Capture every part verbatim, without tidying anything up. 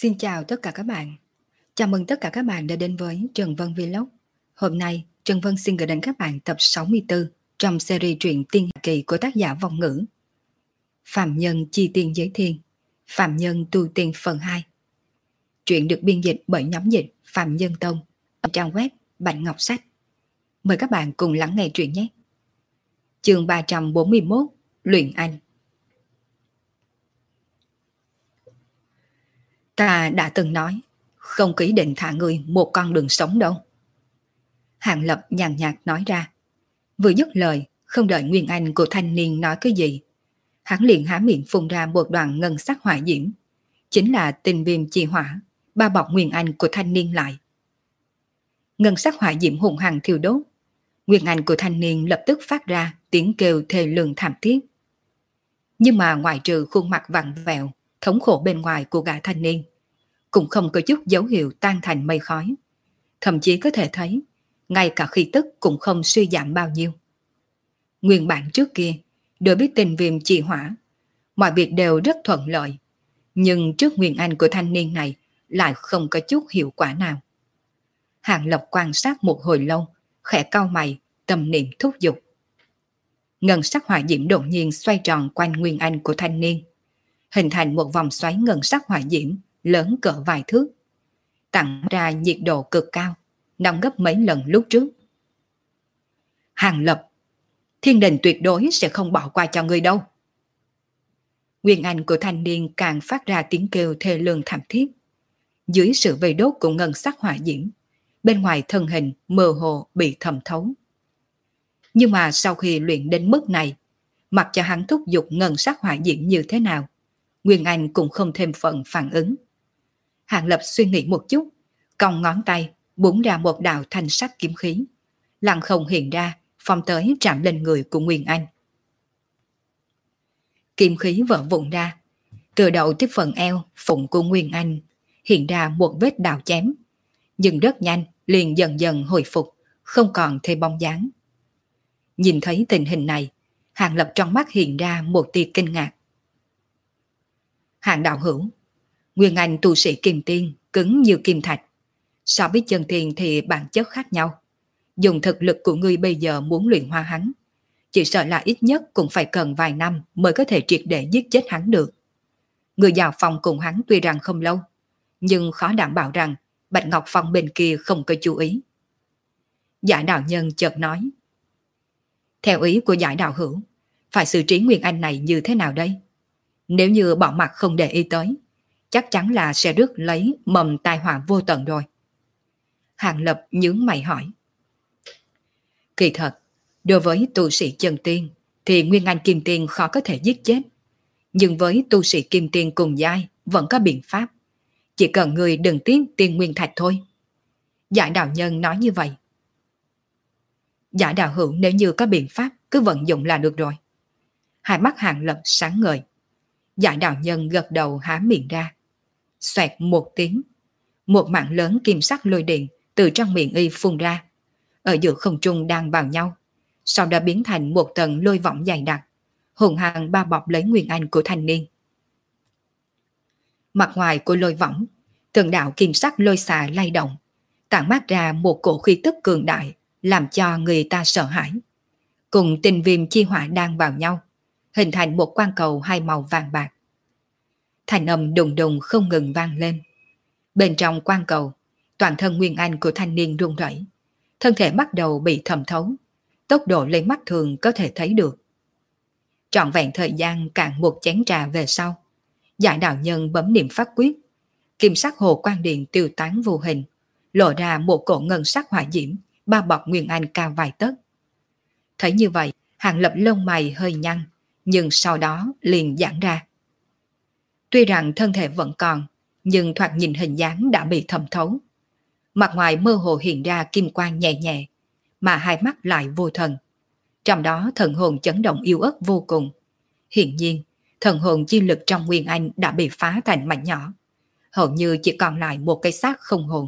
Xin chào tất cả các bạn. Chào mừng tất cả các bạn đã đến với Trần Vân Vlog. Hôm nay, Trần Vân xin gửi đến các bạn tập sáu mươi tư trong series truyện tiên kỳ của tác giả Vong Ngữ. Phạm Nhân chi tiên giới thiên, Phạm Nhân tu tiên phần hai. Truyện được biên dịch bởi nhóm dịch Phạm Nhân Tông, trang web Bạch Ngọc Sách. Mời các bạn cùng lắng nghe truyện nhé. Chương ba trăm bốn mươi mốt, Luyện Anh. Ta đã từng nói, không ký định thả người một con đường sống đâu. Hàng Lập nhàn nhạt nói ra. Vừa dứt lời, không đợi Nguyên Anh của thanh niên nói cái gì, hắn liền há miệng phun ra một đoàn ngân sắc hỏa diễm, chính là tinh viêm chi hỏa, bao bọc Nguyên Anh của thanh niên lại. Ngân sắc hỏa diễm hùng hằng thiêu đốt, Nguyên Anh của thanh niên lập tức phát ra tiếng kêu thê lương thảm thiết. Nhưng mà ngoại trừ khuôn mặt vặn vẹo, thống khổ bên ngoài của gã thanh niên, cũng không có chút dấu hiệu tan thành mây khói. Thậm chí có thể thấy, ngay cả khí tức cũng không suy giảm bao nhiêu. Nguyên bản trước kia, đối biết tình viêm chi hỏa, mọi việc đều rất thuận lợi. Nhưng trước Nguyên Anh của thanh niên này lại không có chút hiệu quả nào. Hàng Lập quan sát một hồi lâu, khẽ cau mày, tâm niệm thúc giục. Ngân sắc hỏa diễm đột nhiên xoay tròn quanh Nguyên Anh của thanh niên, hình thành một vòng xoáy ngân sắc hỏa diễm lớn cỡ vài thước, tặng ra nhiệt độ cực cao, nóng gấp mấy lần lúc trước. Hàng Lập, thiên đình tuyệt đối sẽ không bỏ qua cho ngươi đâu. Nguyên Anh của thanh niên càng phát ra tiếng kêu thê lương thảm thiết. Dưới sự vây đốt của ngân sắc hỏa diễm, bên ngoài thân hình mơ hồ bị thẩm thấu. Nhưng mà sau khi luyện đến mức này, mặc cho hắn thúc giục ngân sắc hỏa diễm như thế nào, Nguyên Anh cũng không thêm phần phản ứng. Hàng Lập suy nghĩ một chút, cong ngón tay, búng ra một đạo thanh sắc kiếm khí, lặng không hiện ra, phong tới chạm lên người của Nguyên Anh. Kiếm khí vỡ vụn ra, từ đầu tiếp phần eo, phụng của Nguyên Anh hiện ra một vết đào chém, nhưng rất nhanh liền dần dần hồi phục, không còn thấy bóng dáng. Nhìn thấy tình hình này, Hàng Lập trong mắt hiện ra một tia kinh ngạc. Hàng đạo hữu, Nguyên Anh tu sĩ kim tiên cứng như kim thạch, so với chân tiên thì bản chất khác nhau. Dùng thực lực của ngươi bây giờ muốn luyện hóa hắn, chỉ sợ là ít nhất cũng phải cần vài năm mới có thể triệt để giết chết hắn được. Người vào phòng cùng hắn tuy rằng không lâu, nhưng khó đảm bảo rằng Bạch Ngọc Phong bên kia không có chú ý. Giải đạo nhân chợt nói. Theo ý của giải đạo hữu, phải xử trí Nguyên Anh này như thế nào đây? Nếu như bỏ mặt không để ý tới, chắc chắn là sẽ rước lấy mầm tai họa vô tận rồi. Hàng Lập nhướng mày hỏi. Kỳ thật, đối với tu sĩ chân tiên thì Nguyên Anh kim tiên khó có thể giết chết. Nhưng với tu sĩ kim tiên cùng giai vẫn có biện pháp. Chỉ cần người đừng tiếc tiên nguyên thạch thôi. Giải đạo nhân nói như vậy. Giải đạo hữu nếu như có biện pháp cứ vận dụng là được rồi. Hai mắt Hàng Lập sáng ngời. Giải đạo nhân gật đầu há miệng ra. Xoẹt một tiếng, một mạng lớn kim sắc lôi điện từ trong miệng y phun ra, ở giữa không trung đang vào nhau, sau đó biến thành một tầng lôi võng dày đặc, hùng hăng bao bọc lấy Nguyên Anh của thanh niên. Mặt ngoài của lôi võng, từng đạo kim sắc lôi xà lay động, tản mát ra một cổ khí tức cường đại, làm cho người ta sợ hãi. Cùng tinh viêm chi hỏa đang vào nhau, hình thành một quang cầu hai màu vàng bạc. Thành âm đùng đùng không ngừng vang lên. Bên trong quang cầu, toàn thân Nguyên Anh của thanh niên run rẩy, thân thể bắt đầu bị thẩm thấu, tốc độ lấy mắt thường có thể thấy được. Trọn vẹn thời gian cạn một chén trà về sau, giải đạo nhân bấm niệm pháp quyết, kim sắc hồ quang điện tiêu tán vô hình, lộ ra một cổ ngân sắc hỏa diễm bao bọc Nguyên Anh cao vài tấc. Thấy như vậy, Hàng Lập lông mày hơi nhăn, nhưng sau đó liền giãn ra. Tuy rằng thân thể vẫn còn, nhưng thoạt nhìn hình dáng đã bị thẩm thấu. Mặt ngoài mơ hồ hiện ra kim quang nhẹ nhẹ, mà hai mắt lại vô thần. Trong đó thần hồn chấn động yếu ớt vô cùng. Hiện nhiên, thần hồn chi lực trong Nguyên Anh đã bị phá thành mảnh nhỏ, hầu như chỉ còn lại một cái xác không hồn.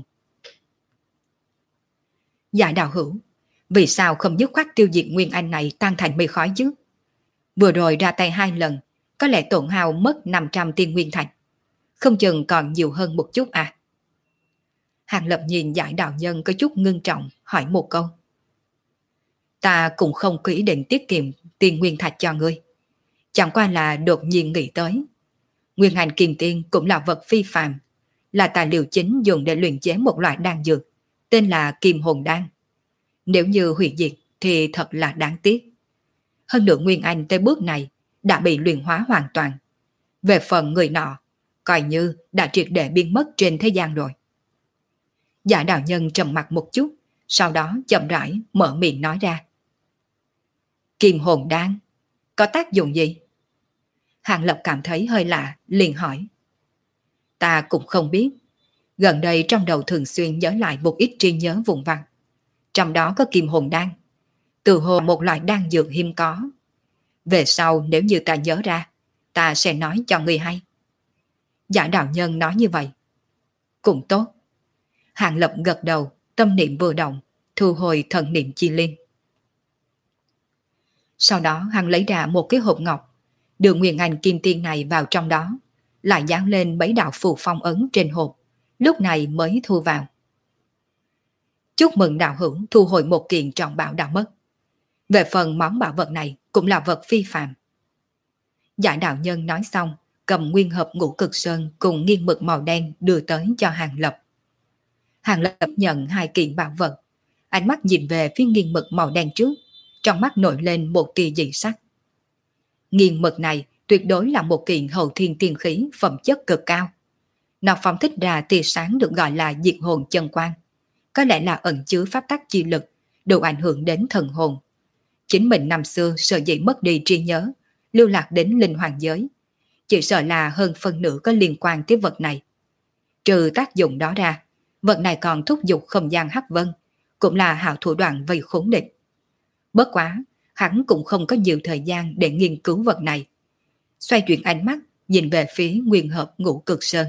Giải đạo hữu, vì sao không dứt khoát tiêu diệt Nguyên Anh này tan thành mây khói chứ? Vừa rồi ra tay hai lần, có lẽ tổn hao mất năm trăm tiên nguyên thạch. không chừng còn nhiều hơn một chút à? Hàng Lập nhìn Giải đạo nhân có chút ngưng trọng, hỏi một câu. Ta cũng không có ý định tiết kiệm tiền nguyên thạch cho ngươi. Chẳng qua là đột nhiên nghĩ tới. Nguyên hành kiền tiên cũng là vật phi phàm, là tài liệu chính dùng để luyện chế một loại đan dược, tên là Kim Hồn Đan. Nếu như hủy diệt thì thật là đáng tiếc. Hơn nữa Nguyên Anh tới bước này đã bị luyện hóa hoàn toàn. Về phần người nọ, coi như đã triệt để biến mất trên thế gian rồi. Giả đạo nhân trầm mặt một chút, sau đó chậm rãi mở miệng nói ra. Kim Hồn Đan, có tác dụng gì? Hàng Lập cảm thấy hơi lạ, liền hỏi. Ta cũng không biết. Gần đây trong đầu thường xuyên nhớ lại một ít trí nhớ vụn vặt. Trong đó có Kim Hồn Đan, từ hồ một loại đan dược hiếm có. Về sau nếu như ta nhớ ra, ta sẽ nói cho người hay. Giả đạo nhân nói như vậy. Cũng tốt. Hàng Lập gật đầu, tâm niệm vừa động, thu hồi thần niệm chi linh. Sau đó hắn lấy ra một cái hộp ngọc, đưa nguyên anh kim tiên này vào trong đó, lại dán lên mấy đạo phù phong ấn trên hộp, lúc này mới thu vào. Chúc mừng đạo hữu thu hồi một kiện trọng bảo đã mất. Về phần món bảo vật này cũng là vật phi phàm. Giải đạo nhân nói xong, cầm nguyên hộp ngũ cực sơn cùng nghiêng mực màu đen đưa tới cho Hàng Lập. Hàng Lập nhận hai kiện bảo vật, ánh mắt nhìn về phía nghiêng mực màu đen trước, trong mắt nổi lên một tia dị sắc. Nghiêng mực này tuyệt đối là một kiện hậu thiên tiên khí phẩm chất cực cao. Nó phóng thích ra tia sáng được gọi là diệt hồn chân quang, có lẽ là ẩn chứa pháp tắc chi lực, đủ ảnh hưởng đến thần hồn. Chính mình năm xưa sợ dĩ mất đi trí nhớ, lưu lạc đến linh hoàng giới, chỉ sợ là hơn phân nửa có liên quan tới vật này. Trừ tác dụng đó ra, vật này còn thúc giục không gian hắc vân, cũng là hảo thủ đoạn vây khốn địch. Bất quá, hắn cũng không có nhiều thời gian để nghiên cứu vật này. Xoay chuyển ánh mắt, nhìn về phía nguyên hợp ngũ cực sơn.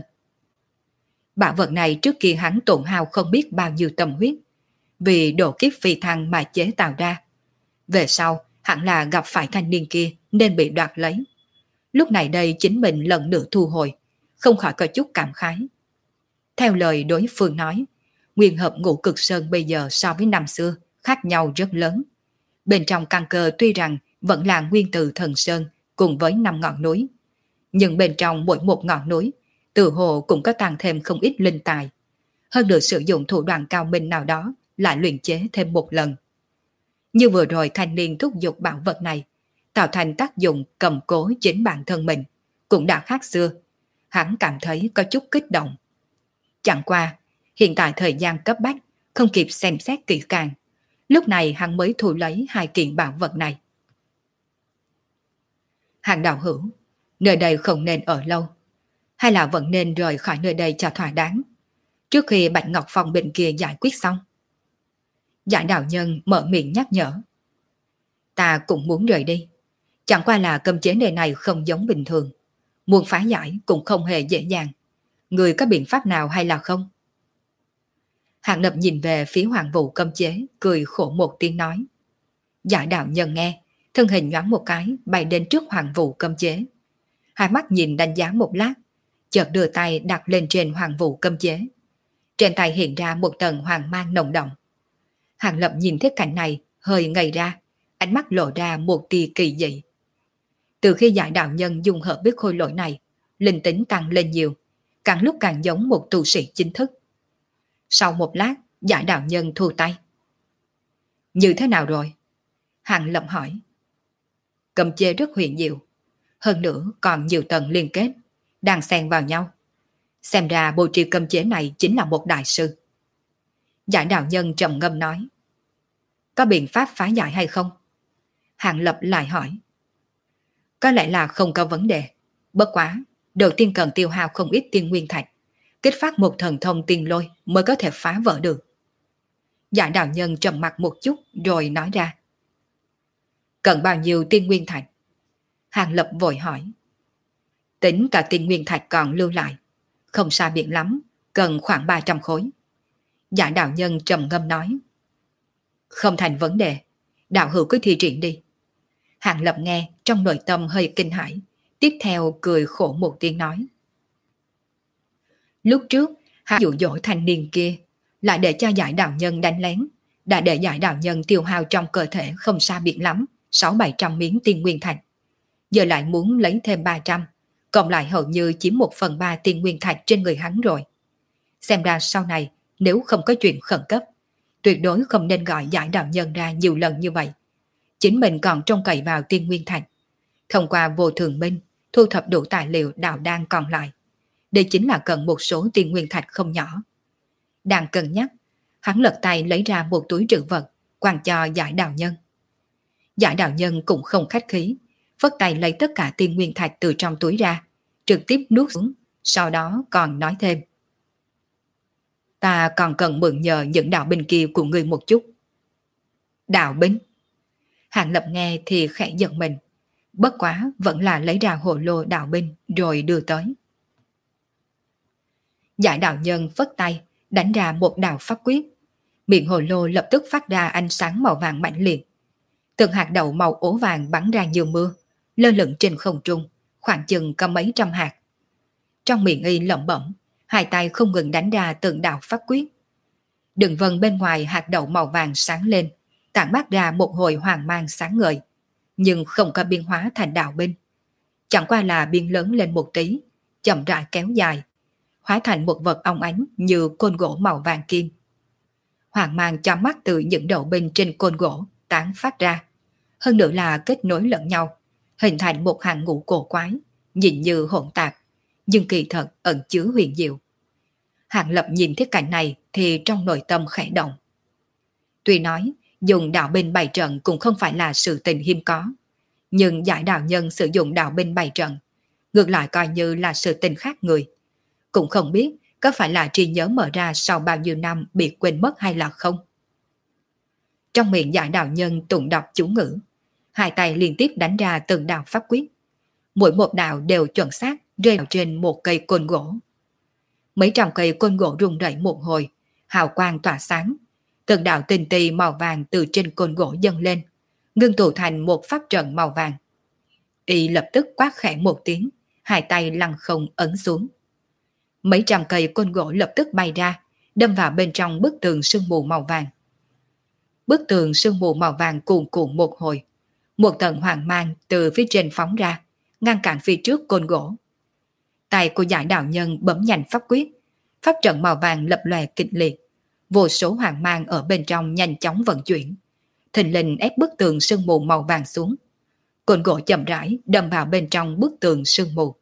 Bảo vật này trước kia hắn tổn hao không biết bao nhiêu tâm huyết, vì độ kiếp phi thăng mà chế tạo ra. Về sau, hẳn là gặp phải thanh niên kia nên bị đoạt lấy. Lúc này đây chính mình lần nữa thu hồi, không khỏi có chút cảm khái. Theo lời đối phương nói, nguyên hợp ngũ cực sơn bây giờ so với năm xưa khác nhau rất lớn. Bên trong căn cơ tuy rằng vẫn là nguyên từ thần sơn cùng với năm ngọn núi, nhưng bên trong mỗi một ngọn núi tự hồ cũng có tăng thêm không ít linh tài. Hơn được sử dụng thủ đoạn cao minh nào đó lại luyện chế thêm một lần. Như vừa rồi thanh niên thúc giục bảo vật này, tạo thành tác dụng cầm cố chính bản thân mình, cũng đã khác xưa. Hắn cảm thấy có chút kích động. Chẳng qua, hiện tại thời gian cấp bách, không kịp xem xét kỹ càng. Lúc này hắn mới thu lấy hai kiện bảo vật này. Hàng đạo hữu, nơi đây không nên ở lâu, hay là vẫn nên rời khỏi nơi đây cho thỏa đáng, trước khi Bạch Ngọc Phong bên kia giải quyết xong. Giải đạo nhân mở miệng nhắc nhở. Ta cũng muốn rời đi, chẳng qua là cấm chế nơi này không giống bình thường, muốn phá giải cũng không hề dễ dàng. Người có biện pháp nào hay là không? Hàng Lập nhìn về phía hoàng vụ cấm chế, cười khổ một tiếng nói. Giải đạo nhân nghe, thân hình nhoáng một cái bay đến trước hoàng vụ cấm chế. Hai mắt nhìn đánh giá một lát, chợt đưa tay đặt lên trên hoàng vụ cấm chế. Trên tay hiện ra một tầng hoàng mang nồng đậm. Hàng Lập nhìn thấy cảnh này, hơi ngây ra, ánh mắt lộ ra một tia kỳ dị. Từ khi giải đạo nhân dung hợp với khôi lỗi này, linh tính tăng lên nhiều, càng lúc càng giống một tu sĩ chính thức. Sau một lát, giải đạo nhân thu tay. Như thế nào rồi? Hàng Lập hỏi. Cấm chế rất huyền diệu, hơn nữa còn nhiều tầng liên kết, đang xen vào nhau. Xem ra bố trí cấm chế này chính là một đại sư. Giải đạo nhân trầm ngâm nói. Có biện pháp phá giải hay không? Hàng Lập lại hỏi. Có lẽ là không có vấn đề. Bất quá, đầu tiên cần tiêu hao không ít tiên nguyên thạch, kích phát một thần thông tiên lôi mới có thể phá vỡ được. Giải đạo nhân trầm mặt một chút rồi nói ra. Cần bao nhiêu tiên nguyên thạch? Hàng Lập vội hỏi. Tính cả tiên nguyên thạch còn lưu lại, không xa biệt lắm, cần khoảng ba trăm khối. Giải đạo nhân trầm ngâm nói. Không thành vấn đề, đạo hữu cứ thi triển đi. Hàng Lập nghe trong nội tâm hơi kinh hãi, tiếp theo cười khổ một tiếng nói. Lúc trước, hắn dụ dỗ thanh niên kia, lại để cho giải đạo nhân đánh lén, đã để giải đạo nhân tiêu hao trong cơ thể không xa biệt lắm, sáu bảy trăm miếng tiên nguyên thạch. Giờ lại muốn lấy thêm ba trăm, cộng lại hầu như chiếm một phần ba tiên nguyên thạch trên người hắn rồi. Xem ra sau này, nếu không có chuyện khẩn cấp, tuyệt đối không nên gọi giải đạo nhân ra nhiều lần như vậy. Chính mình còn trông cậy vào tiên nguyên thạch. Thông qua vô thường minh, thu thập đủ tài liệu đạo đan còn lại. Đây chính là cần một số tiên nguyên thạch không nhỏ. Đang cân nhắc, hắn lật tay lấy ra một túi trữ vật, quàng cho giải đạo nhân. Giải đạo nhân cũng không khách khí, phất tay lấy tất cả tiên nguyên thạch từ trong túi ra, trực tiếp nuốt xuống, sau đó còn nói thêm. Ta còn cần mượn nhờ những đạo binh kia của ngươi một chút. Đạo binh? Hàng Lập nghe thì khẽ giật mình, bất quá vẫn là lấy ra hồ lô đạo binh rồi đưa tới. Giải đạo nhân phất tay, đánh ra một đạo pháp quyết. Miệng hồ lô lập tức phát ra ánh sáng màu vàng mãnh liệt. Từng hạt đậu màu ố vàng bắn ra như mưa, lơ lửng trên không trung, khoảng chừng có mấy trăm hạt. Trong miệng y lẩm bẩm, hai tay không ngừng đánh ra từng đạo pháp quyết. Đường vân bên ngoài hạt đậu màu vàng sáng lên, tản mát ra một hồi hoàng mang sáng ngời, nhưng không có biến hóa thành đạo binh. Chẳng qua là biến lớn lên một tí, chậm rãi kéo dài, hóa thành một vật óng ánh như côn gỗ màu vàng kim. Hoàng mang cho mắt từ những đậu binh trên côn gỗ tán phát ra, hơn nữa là kết nối lẫn nhau, hình thành một hàng ngũ cổ quái, nhìn như hỗn tạp, nhưng kỳ thật ẩn chứa huyền diệu. Hàng Lập nhìn thấy cảnh này thì trong nội tâm khẽ động. Tuy nói dùng đạo binh bày trận cũng không phải là sự tình hiếm có, nhưng giải đạo nhân sử dụng đạo binh bày trận ngược lại coi như là sự tình khác người. Cũng không biết có phải là trí nhớ mở ra sau bao nhiêu năm bị quên mất hay là không. Trong miệng giải đạo nhân tụng đọc chú ngữ, hai tay liên tiếp đánh ra từng đạo pháp quyết. Mỗi một đạo đều chuẩn xác rơi vào trên một cây côn gỗ. Mấy trăm cây côn gỗ rung rẩy một hồi, hào quang tỏa sáng. Từng đạo tinh tì màu vàng từ trên côn gỗ dâng lên, ngưng tụ thành một pháp trận màu vàng. Y lập tức quát khẽ một tiếng, hai tay lăng không ấn xuống. Mấy trăm cây côn gỗ lập tức bay ra, đâm vào bên trong bức tường sương mù màu vàng. Bức tường sương mù màu vàng cuồn cuộn một hồi, một tầng hoàng mang từ phía trên phóng ra, ngăn cản phía trước côn gỗ. Tay của giải đạo nhân bấm nhanh pháp quyết, pháp trận màu vàng lập lòe kịch liệt, vô số hoàng mang ở bên trong nhanh chóng vận chuyển, thình lình ép bức tường sương mù màu vàng xuống. Côn gỗ chậm rãi đâm vào bên trong bức tường sương mù.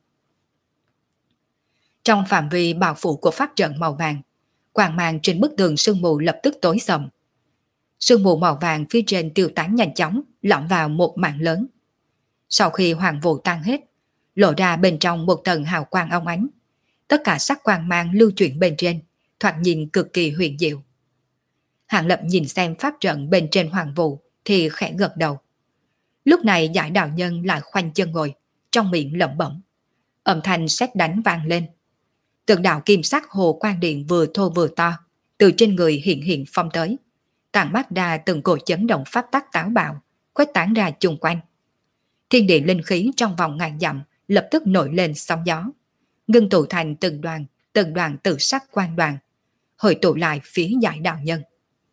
Trong phạm vi bao phủ của pháp trận màu vàng, quang mang trên bức tường sương mù lập tức tối sầm. Sương mù màu vàng phía trên tiêu tán nhanh chóng, lõm vào một mảng lớn. Sau khi hoàng vụ tan hết, lộ ra bên trong một tầng hào quang óng ánh. Tất cả sắc quang mang lưu chuyển bên trên, thoạt nhìn cực kỳ huyền diệu. Hàng Lập nhìn xem pháp trận bên trên hoàng vụ thì khẽ gật đầu. Lúc này giải đạo nhân lại khoanh chân ngồi, trong miệng lẩm bẩm. Âm thanh sét đánh vang lên. Từng đạo kim sắc hồ quang điện vừa thô vừa to, từ trên người hiện hiện phong tới, tản mát ra từng cổ chấn động pháp tắc táo bạo, khuếch tán ra chung quanh. Thiên địa linh khí trong vòng ngàn dặm lập tức nổi lên sóng gió, ngưng tụ thành từng đoàn, từng đoàn tự sắc quang đoàn, hội tụ lại phía giải đạo nhân.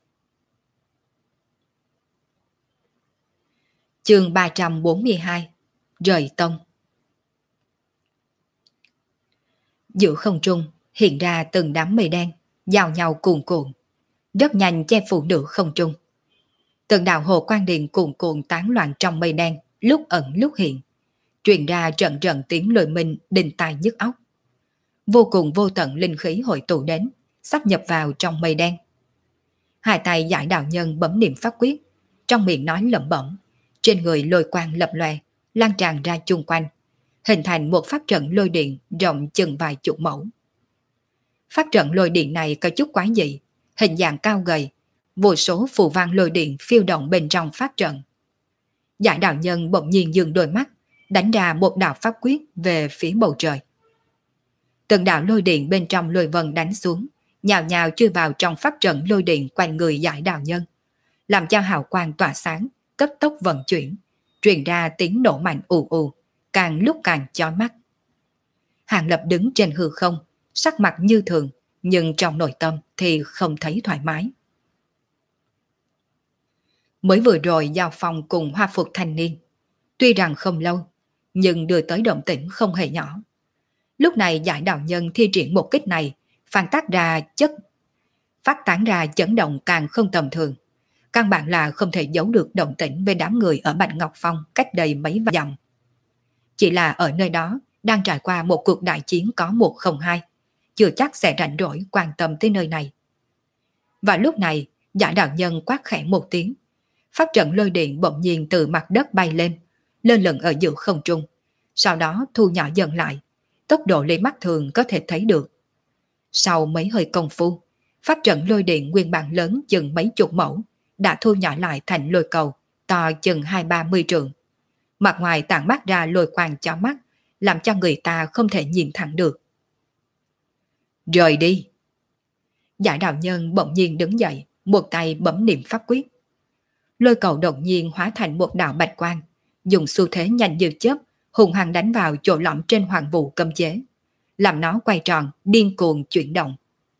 Chương ba trăm bốn mươi hai. Rời tông. Giữa không trung hiện ra từng đám mây đen, giao nhau cuồn cuộn, rất nhanh che phủ nửa không trung. Từng đạo hồ quang điện cuồn cuộn tán loạn trong mây đen, lúc ẩn lúc hiện, truyền ra trận trận tiếng lôi minh đinh tai nhức óc. Vô cùng vô tận linh khí hội tụ đến, sắp nhập vào trong mây đen. Hai tay giải đạo nhân bấm niệm pháp quyết, trong miệng nói lẩm bẩm, trên người lôi quang lập lòe, lan tràn ra chung quanh, hình thành một pháp trận lôi điện rộng chừng vài chục mẫu. Pháp trận lôi điện này có chút quái dị, hình dạng cao gầy, vô số phù văn lôi điện phiêu động bên trong pháp trận. Giải đạo nhân bỗng nhiên dừng đôi mắt, đánh ra một đạo pháp quyết về phía bầu trời. Từng đạo lôi điện bên trong lôi vân đánh xuống, nhào nhào chui vào trong pháp trận lôi điện quanh người giải đạo nhân, làm cho hào quang tỏa sáng, cấp tốc vận chuyển, truyền ra tiếng nổ mạnh ù ù, càng lúc càng chói mắt. Hàng Lập đứng trên hư không, sắc mặt như thường, nhưng trong nội tâm thì không thấy thoải mái. Mới vừa rồi giao phong cùng hoa phục thanh niên, tuy rằng không lâu, nhưng đưa tới động tĩnh không hề nhỏ. Lúc này giải đạo nhân thi triển một kích này, phản tác ra chất, phát tán ra chấn động càng không tầm thường. Căn bản là không thể giấu được động tĩnh với đám người ở Bạch Ngọc Phong cách đây mấy vạn dặm. Chỉ là ở nơi đó đang trải qua một cuộc đại chiến có một không hai, chưa chắc sẽ rảnh rỗi quan tâm tới nơi này. Và lúc này, giải đạo nhân quát khẽ một tiếng, phát trận lôi điện bỗng nhiên từ mặt đất bay lên, lơ lửng ở giữa không trung, sau đó thu nhỏ dần lại, tốc độ lấy mắt thường có thể thấy được. Sau mấy hơi công phu, phát trận lôi điện nguyên bản lớn chừng mấy chục mẫu, đã thu nhỏ lại thành lôi cầu, to chừng hai ba mươi trượng. Mặt ngoài tản mát ra lôi quang chói mắt, làm cho người ta không thể nhìn thẳng được. Rời đi! Giải đạo nhân bỗng nhiên đứng dậy, một tay bấm niệm pháp quyết. Lôi cầu đột nhiên hóa thành một đạo bạch quang, dùng xu thế nhanh như chớp, hùng hăng đánh vào chỗ lõm trên hoàng vũ cấm chế, làm nó quay tròn, điên cuồng chuyển động.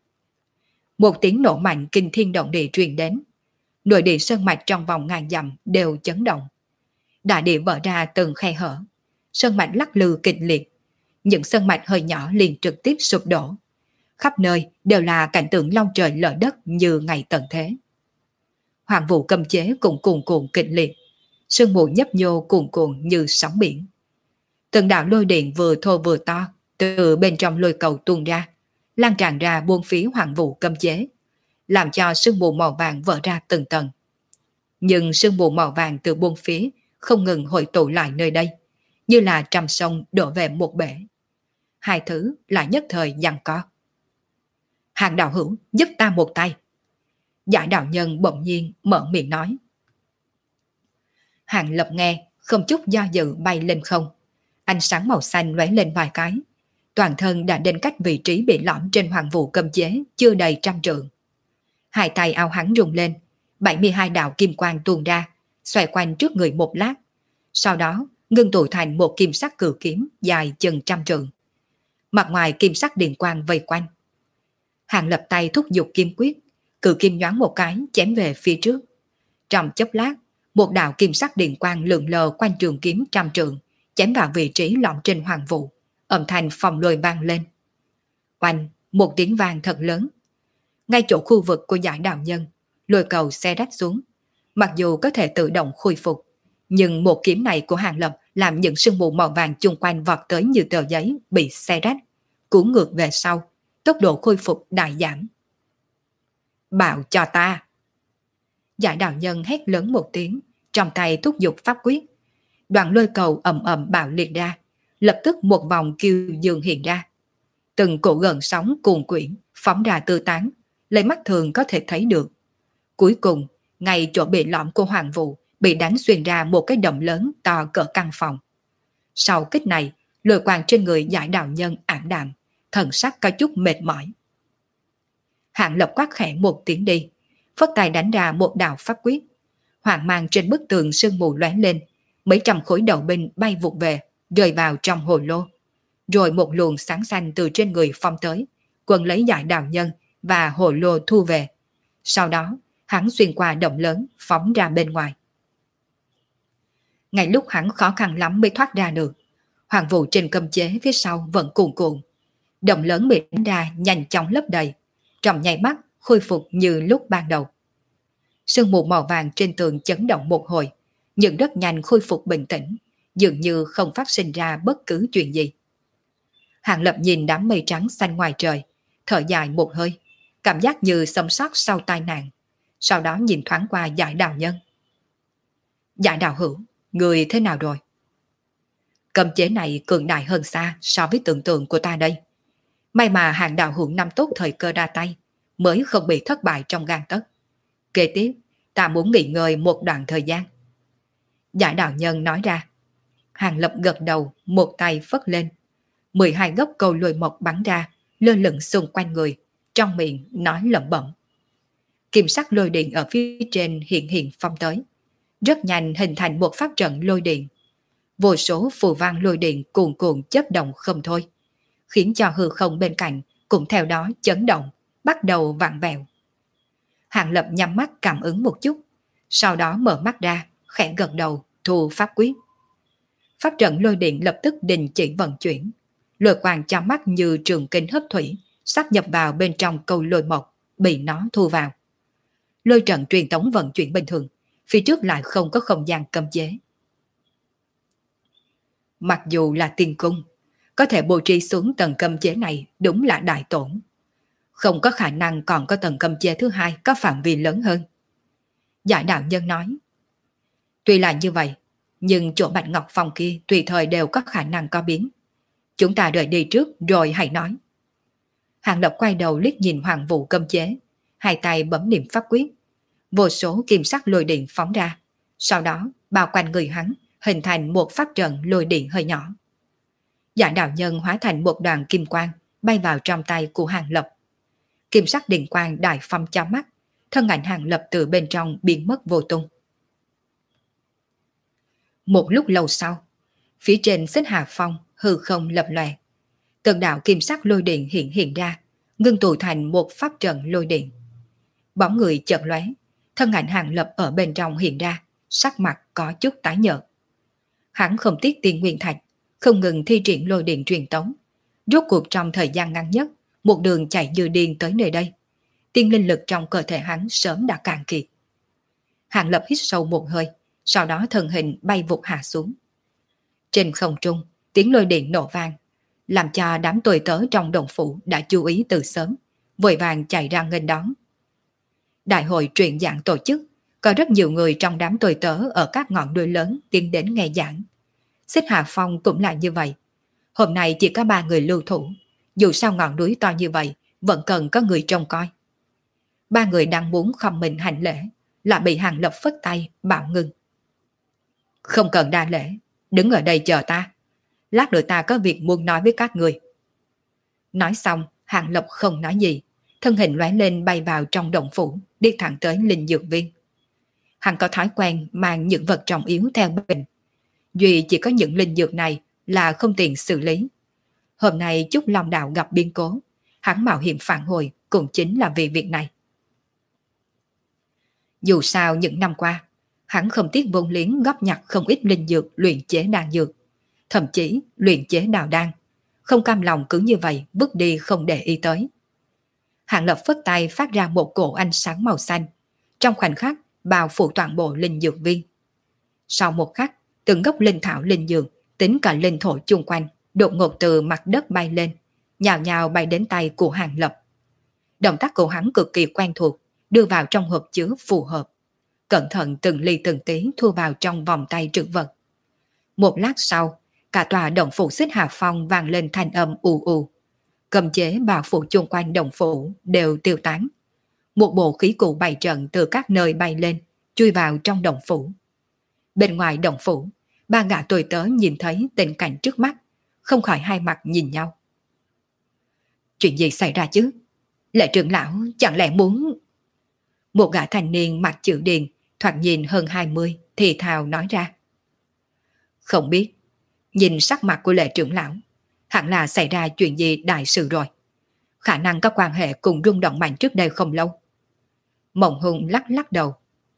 Một tiếng nổ mạnh kinh thiên động địa truyền đến, nội địa sơn mạch trong vòng ngàn dặm đều chấn động. Đại địa vỡ ra từng khe hở, sơn mạch lắc lư kịch liệt, những sơn mạch hơi nhỏ liền trực tiếp sụp đổ. Khắp nơi đều là cảnh tượng long trời lở đất như ngày tận thế. Hoàng vũ cấm chế cũng cuồn cuộn kịch liệt, sương mù nhấp nhô cuồn cuộn như sóng biển. Từng đạo lôi điện vừa thô vừa to từ bên trong lôi cầu tuôn ra, lan tràn ra buôn phía hoàng vũ cấm chế, làm cho sương mù màu vàng vỡ ra từng tầng. Nhưng sương mù màu vàng từ buôn phía không ngừng hội tụ lại nơi đây, như là trăm sông đổ về một bể. Hai thứ lại nhất thời giằng co. Hàng đạo hữu, giúp ta một tay. Giải đạo nhân bỗng nhiên mở miệng nói. Hàng Lập nghe, không chút do dự bay lên không. Ánh sáng màu xanh lóe lên vài cái. Toàn thân đã đến cách vị trí bị lõm trên hoàng vũ cấm chế chưa đầy trăm trượng. Hai tay áo hắn rung lên, bảy mươi hai đạo kim quang tuôn ra, xoay quanh trước người một lát. Sau đó ngưng tụ thành một kim sắc cự kiếm dài chừng trăm trượng. Mặt ngoài kim sắc điện quang vây quanh. Hàng Lập tay thúc giục kim quyết, cự kim nhoáng một cái chém về phía trước. Trong chốc lát, một đạo kim sắc điện quang lượn lờ quanh trường kiếm trăm trượng, chém vào vị trí lõm trên hoàng vũ, âm thanh phòng lôi vang lên. Oanh, một tiếng vang thật lớn. Ngay chỗ khu vực của giải đạo nhân, lôi cầu xe rách xuống. Mặc dù có thể tự động khôi phục, nhưng một kiếm này của Hàng Lập làm những sương mù màu vàng chung quanh vọt tới như tờ giấy bị xe rách, cuốn ngược về sau, tốc độ khôi phục đại giảm. Bảo cho ta! Giải đạo nhân hét lớn một tiếng, trong tay thúc giục pháp quyết. Đoạn lôi cầu ầm ầm bạo liệt ra, lập tức một vòng kiêu dương hiện ra. Từng cổ gần sóng cuồn quyển, phóng ra tư tán, lấy mắt thường có thể thấy được. Cuối cùng, ngay chỗ bị lõm của hoàng vũ bị đánh xuyên ra một cái động lớn to cỡ căn phòng. Sau kích này, lôi quang trên người giải đạo nhân ảm đạm, thần sắc có chút mệt mỏi. Hạng Lập quát khẽ một tiếng đi, phất tay đánh ra một đạo pháp quyết. Hoàng mang trên bức tường sương mù lóe lên, mấy trăm khối đầu binh bay vụt về, rơi vào trong hồ lô. Rồi một luồng sáng xanh từ trên người phong tới, quần lấy giải đạo nhân và hồ lô thu về. Sau đó, hắn xuyên qua động lớn, phóng ra bên ngoài. Ngay lúc hắn khó khăn lắm mới thoát ra được, hoàng vũ trên cấm chế phía sau vẫn cuồn cuộn. Động lớn bị đánh ra nhanh chóng lấp đầy, trong nháy mắt khôi phục như lúc ban đầu. Sương mù màu vàng trên tường chấn động một hồi, nhưng rất nhanh khôi phục bình tĩnh, dường như không phát sinh ra bất cứ chuyện gì. Hàng Lập nhìn đám mây trắng xanh ngoài trời, thở dài một hơi, cảm giác như sống sót sau tai nạn, sau đó nhìn thoáng qua giải đạo nhân. Giải đạo hữu, người thế nào rồi? Cấm chế này cường đại hơn xa so với tưởng tượng của ta đây. May mà Hàng đạo hữu nắm tốt thời cơ ra tay, mới không bị thất bại trong gang tấc. Kế tiếp, ta muốn nghỉ ngơi một đoạn thời gian. Giải đạo nhân nói ra. Hàng Lập gật đầu, một tay phất lên. mười hai gốc cầu lôi mộc bắn ra, lơ lửng xung quanh người, trong miệng nói lẩm bẩm. Kim sắc lôi điện ở phía trên hiện hiện phong tới. Rất nhanh hình thành một pháp trận lôi điện. Vô số phù văn lôi điện cuồn cuộn chớp động không thôi, khiến cho hư không bên cạnh cũng theo đó chấn động, bắt đầu vặn vẹo. Hàng Lập nhắm mắt cảm ứng một chút, sau đó mở mắt ra, khẽ gật đầu, thu pháp quyết. Pháp trận lôi điện lập tức đình chỉ vận chuyển, lôi quang cho mắt như trường kinh hấp thủy, sắp nhập vào bên trong câu lôi mộc, bị nó thu vào. Lôi trận truyền tống vận chuyển bình thường, phía trước lại không có không gian cấm chế. Mặc dù là tiên cung, có thể bố trí xuống tầng cấm chế này đúng là đại tổn. Không có khả năng còn có tầng cấm chế thứ hai có phạm vi lớn hơn. Giải đạo nhân nói, tuy là như vậy, nhưng chỗ Bạch Ngọc Phong kia tùy thời đều có khả năng có biến. Chúng ta rời đi trước rồi hãy nói. Hàng Lập quay đầu liếc nhìn hoàng vụ cấm chế, hai tay bấm niệm pháp quyết. Vô số kim sắc lôi điện phóng ra, sau đó bao quanh người hắn hình thành một pháp trận lôi điện hơi nhỏ. Giải đạo nhân hóa thành một đoàn kim quang bay vào trong tay của Hàng Lập. Kim sắc điện quang đại phong cho mắt, thân ảnh Hàng Lập từ bên trong biến mất vô tung. Một lúc lâu sau, phía trên xích Hà Phong hư không lập lòe, từng đạo kim sắc lôi điện hiện hiện ra, ngưng tụ thành một pháp trận lôi điện. Bóng người chợt lóe, thân ảnh Hàng Lập ở bên trong hiện ra, sắc mặt có chút tái nhợt. Hắn không tiếc tiền nguyên thạch, không ngừng thi triển lôi điện truyền tống, rốt cuộc trong thời gian ngắn nhất, một đường chạy như điên tới nơi đây. Tiên linh lực trong cơ thể hắn sớm đã cạn kiệt. Hàng Lập hít sâu một hơi, sau đó thân hình bay vụt hạ xuống. Trên không trung, tiếng lôi điện nổ vang, làm cho đám tôi tớ trong đồng phủ đã chú ý từ sớm, vội vàng chạy ra nghênh đón. Đại hội truyền giảng tổ chức, có rất nhiều người trong đám tôi tớ ở các ngọn núi lớn tiến đến nghe giảng. Xích Hà Phong cũng là như vậy. Hôm nay chỉ có ba người lưu thủ, dù sao ngọn núi to như vậy, vẫn cần có người trông coi. Ba người đang muốn không mình hành lễ, là bị Hàng Lập phất tay, bảo ngưng. Không cần đa lễ, đứng ở đây chờ ta. Lát nữa ta có việc muốn nói với các người. Nói xong, Hàng Lập không nói gì, thân hình lóe lên bay vào trong động phủ, đi thẳng tới linh dược viên. Hắn có thói quen mang những vật trọng yếu theo bên. Duy chỉ có những linh dược này là không tiện xử lý. Hôm nay Trúc Long Đạo gặp biến cố, hắn mạo hiểm phản hồi cũng chính là vì việc này. Dù sao những năm qua, hắn không tiếc vốn liếng góp nhặt không ít linh dược luyện chế đan dược, thậm chí luyện chế đào đan, không cam lòng cứ như vậy vứt đi không để ý tới. Hàng Lập phất tay phát ra một cổ ánh sáng màu xanh, trong khoảnh khắc bao phủ toàn bộ linh dược viên. Sau một khắc, từng gốc linh thảo linh dược, tính cả linh thổ chung quanh, đột ngột từ mặt đất bay lên, nhào nhào bay đến tay của Hàng Lập. Động tác của hắn cực kỳ quen thuộc, đưa vào trong hộp chứa phù hợp, cẩn thận từng ly từng tí thu vào trong vòng tay trữ vật. Một lát sau, cả tòa động phủ Xích Hà Phong vang lên thanh âm ù ù. Cầm chế bao phủ chung quanh động phủ đều tiêu tán. Một bộ khí cụ bày trận từ các nơi bay lên, chui vào trong động phủ. Bên ngoài động phủ, ba gã tôi tớ nhìn thấy tình cảnh trước mắt, không khỏi hai mặt nhìn nhau. Chuyện gì xảy ra chứ? Lệ trưởng lão chẳng lẽ muốn... Một gã thanh niên mặt chữ điền, thoạt nhìn hơn hai mươi, thì thào nói ra. Không biết, nhìn sắc mặt của lệ trưởng lão, hẳn là xảy ra chuyện gì đại sự rồi. Khả năng có quan hệ cùng rung động mạnh trước đây không lâu. Mộng Hùng lắc lắc đầu.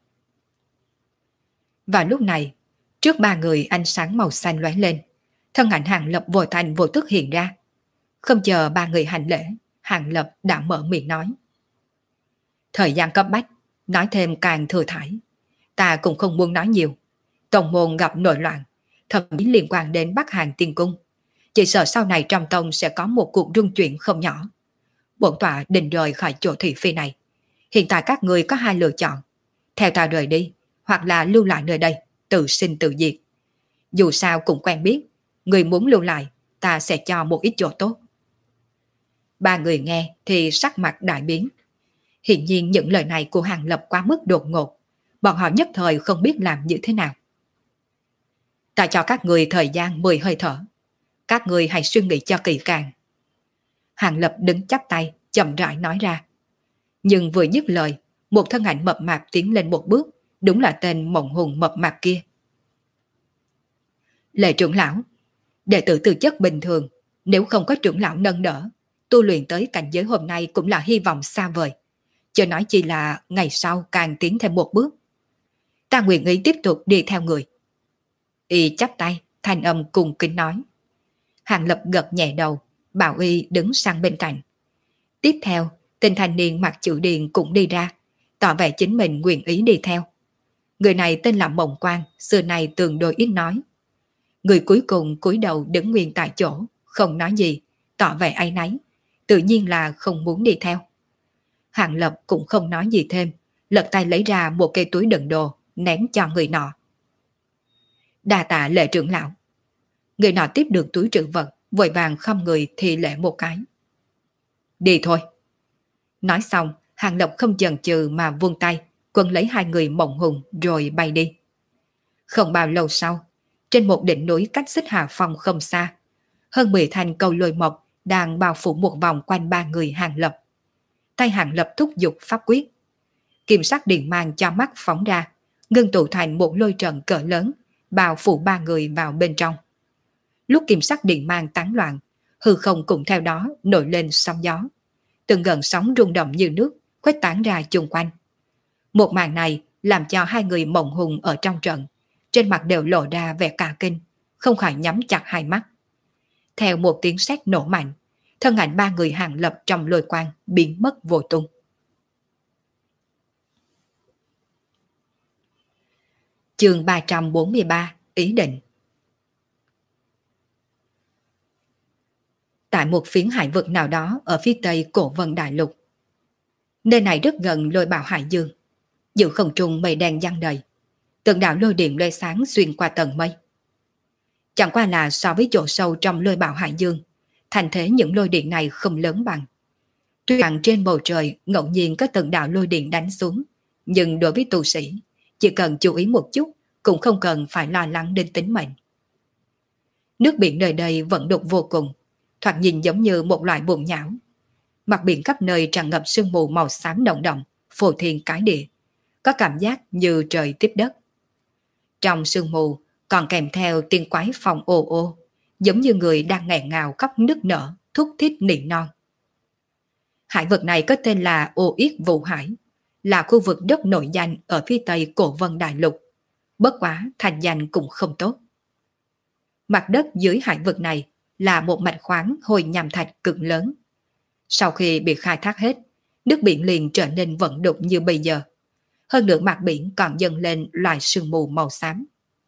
Và lúc này, trước ba người ánh sáng màu xanh lóe lên, thân ảnh Hàng Lập vội thành vô tức hiện ra. Không chờ ba người hành lễ, Hàng Lập đã mở miệng nói. Thời gian cấp bách, nói thêm càng thừa thải. Ta cũng không muốn nói nhiều. Tông môn gặp nội loạn, thậm chí liên quan đến Bắc Hàng Tiên Cung. Chỉ sợ sau này trong tông sẽ có một cuộc rung chuyển không nhỏ. Bổn tọa định rời khỏi chỗ thị phi này. Hiện tại các người có hai lựa chọn. Theo ta rời đi, hoặc là lưu lại nơi đây, tự sinh tự diệt. Dù sao cũng quen biết, người muốn lưu lại, ta sẽ cho một ít chỗ tốt. Ba người nghe thì sắc mặt đại biến. Hiện nhiên những lời này của Hàng Lập quá mức đột ngột, bọn họ nhất thời không biết làm như thế nào. Ta cho các người thời gian mười hơi thở, các người hãy suy nghĩ cho kỹ càng. Hàng Lập đứng chắp tay, chậm rãi nói ra. Nhưng vừa dứt lời, một thân ảnh mập mạp tiến lên một bước, đúng là tên Mộng Hùng mập mạp kia. Lệ trưởng lão, đệ tử tư chất bình thường, nếu không có trưởng lão nâng đỡ, tu luyện tới cảnh giới hôm nay cũng là hy vọng xa vời. Chưa nói chi là ngày sau càng tiến thêm một bước. Ta nguyện ý tiếp tục đi theo người. Y chắp tay, thanh âm cùng kính nói. Hàng Lập gật nhẹ đầu, bảo Y đứng sang bên cạnh. Tiếp theo, tên thanh niên mặc chữ điền cũng đi ra, tỏ vẻ chính mình nguyện ý đi theo. Người này tên là Mộng Quang, xưa nay tương đối ít nói. Người cuối cùng cúi đầu đứng nguyên tại chỗ, không nói gì, tỏ vẻ áy náy, tự nhiên là không muốn đi theo. Hàng Lập cũng không nói gì thêm, lật tay lấy ra một cây túi đựng đồ, ném cho người nọ. Đa tạ Lệ trưởng lão. Người nọ tiếp được túi trữ vật, vội vàng khom người thì lễ một cái. Đi thôi. Nói xong, Hàng Lập không chần chừ mà vươn tay, quấn lấy hai người Mộng Hùng rồi bay đi. Không bao lâu sau, trên một đỉnh núi cách Xích Hà Phong không xa, hơn mười thanh cầu lôi mộc đang bao phủ một vòng quanh ba người Hàng Lập. Tay Hàng Lập thúc giục pháp quyết. Kim sắc điện mang cho mắt phóng ra, ngưng tụ thành một lôi trận cỡ lớn, bao phủ ba người vào bên trong. Lúc kim sắc điện mang tán loạn, hư không cũng theo đó nổi lên sóng gió. Từng gần sóng rung động như nước, khuếch tán ra chung quanh. Một màn này làm cho hai người Mộng Hùng ở trong trận, trên mặt đều lộ ra vẻ cả kinh, không khỏi nhắm chặt hai mắt. Theo một tiếng sét nổ mạnh, thân ảnh ba người Hàng Lập trong lôi quang biến mất vô tung. Chương ba trăm bốn mươi ba, ý định. Tại một phiến hải vực nào đó ở phía tây Cổ Vân Đại Lục. Nơi này rất gần lôi bạo hải dương, giữa không trung mây đen giăng đầy, từng đạo lôi điện lóe sáng xuyên qua tầng mây. Chẳng qua là so với chỗ sâu trong lôi bạo hải dương, thành thế những lôi điện này không lớn bằng. Tuy rằng trên bầu trời ngẫu nhiên có từng đạo lôi điện đánh xuống, nhưng đối với tu sĩ, chỉ cần chú ý một chút cũng không cần phải lo lắng đến tính mệnh. Nước biển nơi đây vận đục vô cùng, thoạt nhìn giống như một loại bùn nhão. Mặt biển khắp nơi tràn ngập sương mù màu xám động động, phô thiên cái địa, có cảm giác như trời tiếp đất. Trong sương mù còn kèm theo tiếng quái phòng ồ ô, giống như người đang nghẹn ngào khóc nức nở, thúc thiết nỉ non. Hải vực này có tên là Ô Yết Vũ Hải, là khu vực đất nổi danh ở phía tây Cổ Vân Đại Lục. Bất quá thành danh cũng không tốt. Mặt đất dưới hải vực này là một mạch khoáng hồi nham thạch cực lớn. Sau khi bị khai thác hết, nước biển liền trở nên vận đục như bây giờ. Hơn nữa mặt biển còn dâng lên loại sương mù màu xám.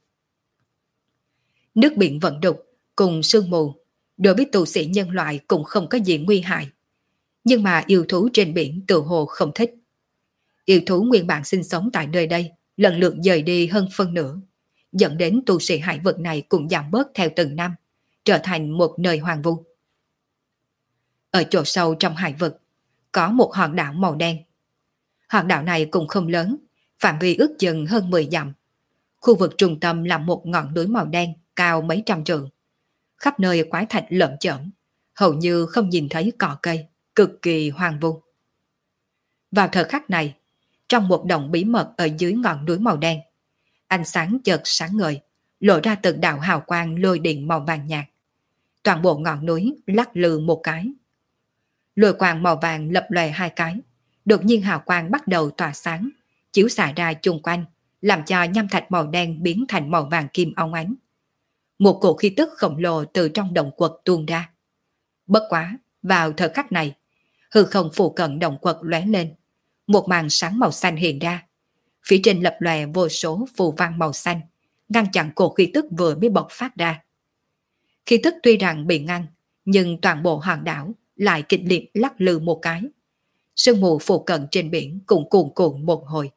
Nước biển vận đục cùng sương mù, đối với tu sĩ nhân loại cũng không có gì nguy hại. Nhưng mà yêu thú trên biển tự hồ không thích. Yêu thú nguyên bản sinh sống tại nơi đây lần lượt dời đi hơn phân nửa, dẫn đến tu sĩ hải vực này cũng giảm bớt theo từng năm, trở thành một nơi hoang vu. Ở chỗ sâu trong hải vực, có một hòn đảo màu đen. Hòn đảo này cũng không lớn, phạm vi ước chừng hơn mười dặm. Khu vực trung tâm là một ngọn núi màu đen cao mấy trăm trượng. Khắp nơi quái thạch lởm chởm, hầu như không nhìn thấy cỏ cây, cực kỳ hoang vu. Vào thời khắc này, trong một động bí mật ở dưới ngọn núi màu đen, ánh sáng chợt sáng ngời, lộ ra từng đạo hào quang lôi điện màu vàng nhạt. Toàn bộ ngọn núi lắc lư một cái. Lôi quang màu vàng lập lòe hai cái, đột nhiên hào quang bắt đầu tỏa sáng, chiếu xạ ra chung quanh, làm cho nham thạch màu đen biến thành màu vàng kim óng ánh. Một cổ khí tức khổng lồ từ trong động quật tuôn ra. Bất quá, vào thời khắc này, hư không phụ cận động quật lóe lên, một màn sáng màu xanh hiện ra. Phía trên lập lòe vô số phù văn màu xanh, ngăn chặn cổ khí tức vừa mới bộc phát ra. Khí tức tuy rằng bị ngăn, nhưng toàn bộ hòn đảo lại kịch liệt lắc lư một cái. Sương mù phụ cận trên biển cũng cuồn cuộn một hồi.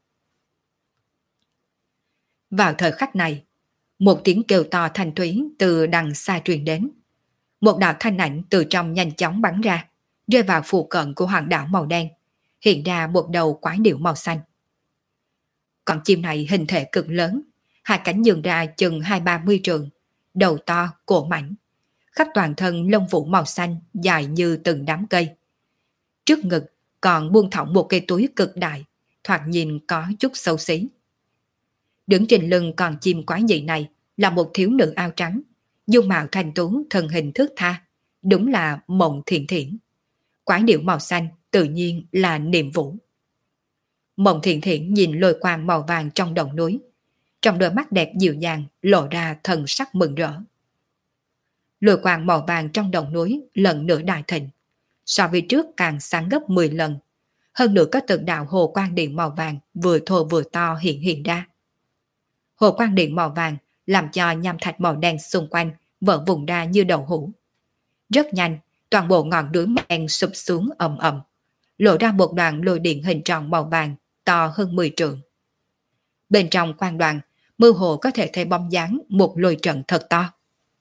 Vào thời khắc này, một tiếng kêu to thanh thúy từ đằng xa truyền đến. Một đạo thanh ảnh từ trong nhanh chóng bắn ra, rơi vào phụ cận của hòn đảo màu đen, hiện ra một đầu quái điểu màu xanh. Con chim này hình thể cực lớn, hai cánh nhường ra chừng hai ba mươi trượng, đầu to, cổ mảnh, khắp toàn thân lông vũ màu xanh dài như từng đám cây. Trước ngực còn buông thõng một cây túi cực đại, thoạt nhìn có chút xấu xí. Đứng trên lưng con chim quái dị này là một thiếu nữ áo trắng, dung mạo thanh tú, thân hình thướt tha, đúng là Mộng Thiện Thiển. Quái điểu màu xanh tự nhiên là niệm vũ. Mộng Thiện Thiện nhìn lôi quang màu vàng trong đồng núi, trong đôi mắt đẹp dịu dàng lộ ra thần sắc mừng rỡ. Lôi quang màu vàng trong đồng núi lần nữa đại thịnh, so với trước càng sáng gấp mười lần, hơn nữa có từng đạo hồ quang điện màu vàng vừa thô vừa to hiện hiện ra. Hồ quang điện màu vàng làm cho nham thạch màu đen xung quanh vỡ vùng ra như đậu hũ. Rất nhanh, toàn bộ ngọn núi đen sụp xuống ầm ầm, lộ ra một đoạn lôi điện hình tròn màu vàng to hơn mười trượng. Bên trong quang đoàn, mơ hồ có thể thấy bóng dáng một lôi trận thật to.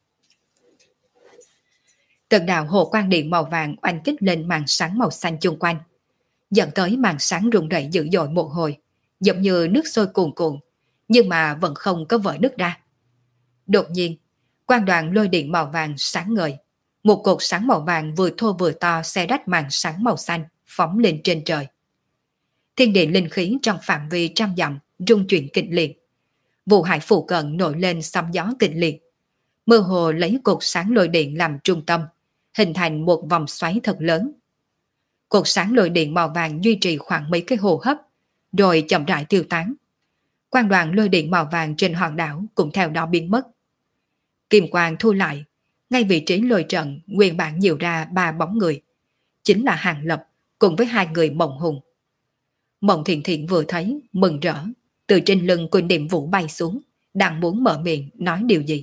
Từng đạo hồ quang điện màu vàng oanh kích lên màn sáng màu xanh chung quanh, dẫn tới màn sáng rung rẩy dữ dội một hồi, giống như nước sôi cuồn cuộn, nhưng mà vẫn không có vỡ nứt ra. Đột nhiên, quang đoàn lôi điện màu vàng sáng ngời, một cột sáng màu vàng vừa thô vừa to xé rách màn sáng màu xanh, phóng lên trên trời. Thiên địa linh khí trong phạm vi trăm dặm rung chuyển kịch liệt. Vụ hải phụ cận nổi lên sóng gió kịch liệt, mơ hồ lấy cột sáng lôi điện làm trung tâm, hình thành một vòng xoáy thật lớn. Cột sáng lôi điện màu vàng duy trì khoảng mấy cái hô hấp, rồi chậm rãi tiêu tán. Quang đoàn lôi điện màu vàng trên hòn đảo cũng theo đó biến mất. Kim quang thu lại, ngay vị trí lôi trận nguyên bản nhiều ra ba bóng người, chính là Hàng Lập cùng với hai người Mộng Hùng. Mộng Thiện Thiện vừa thấy mừng rỡ, từ trên lưng của Niệm Vũ bay xuống, đang muốn mở miệng nói điều gì.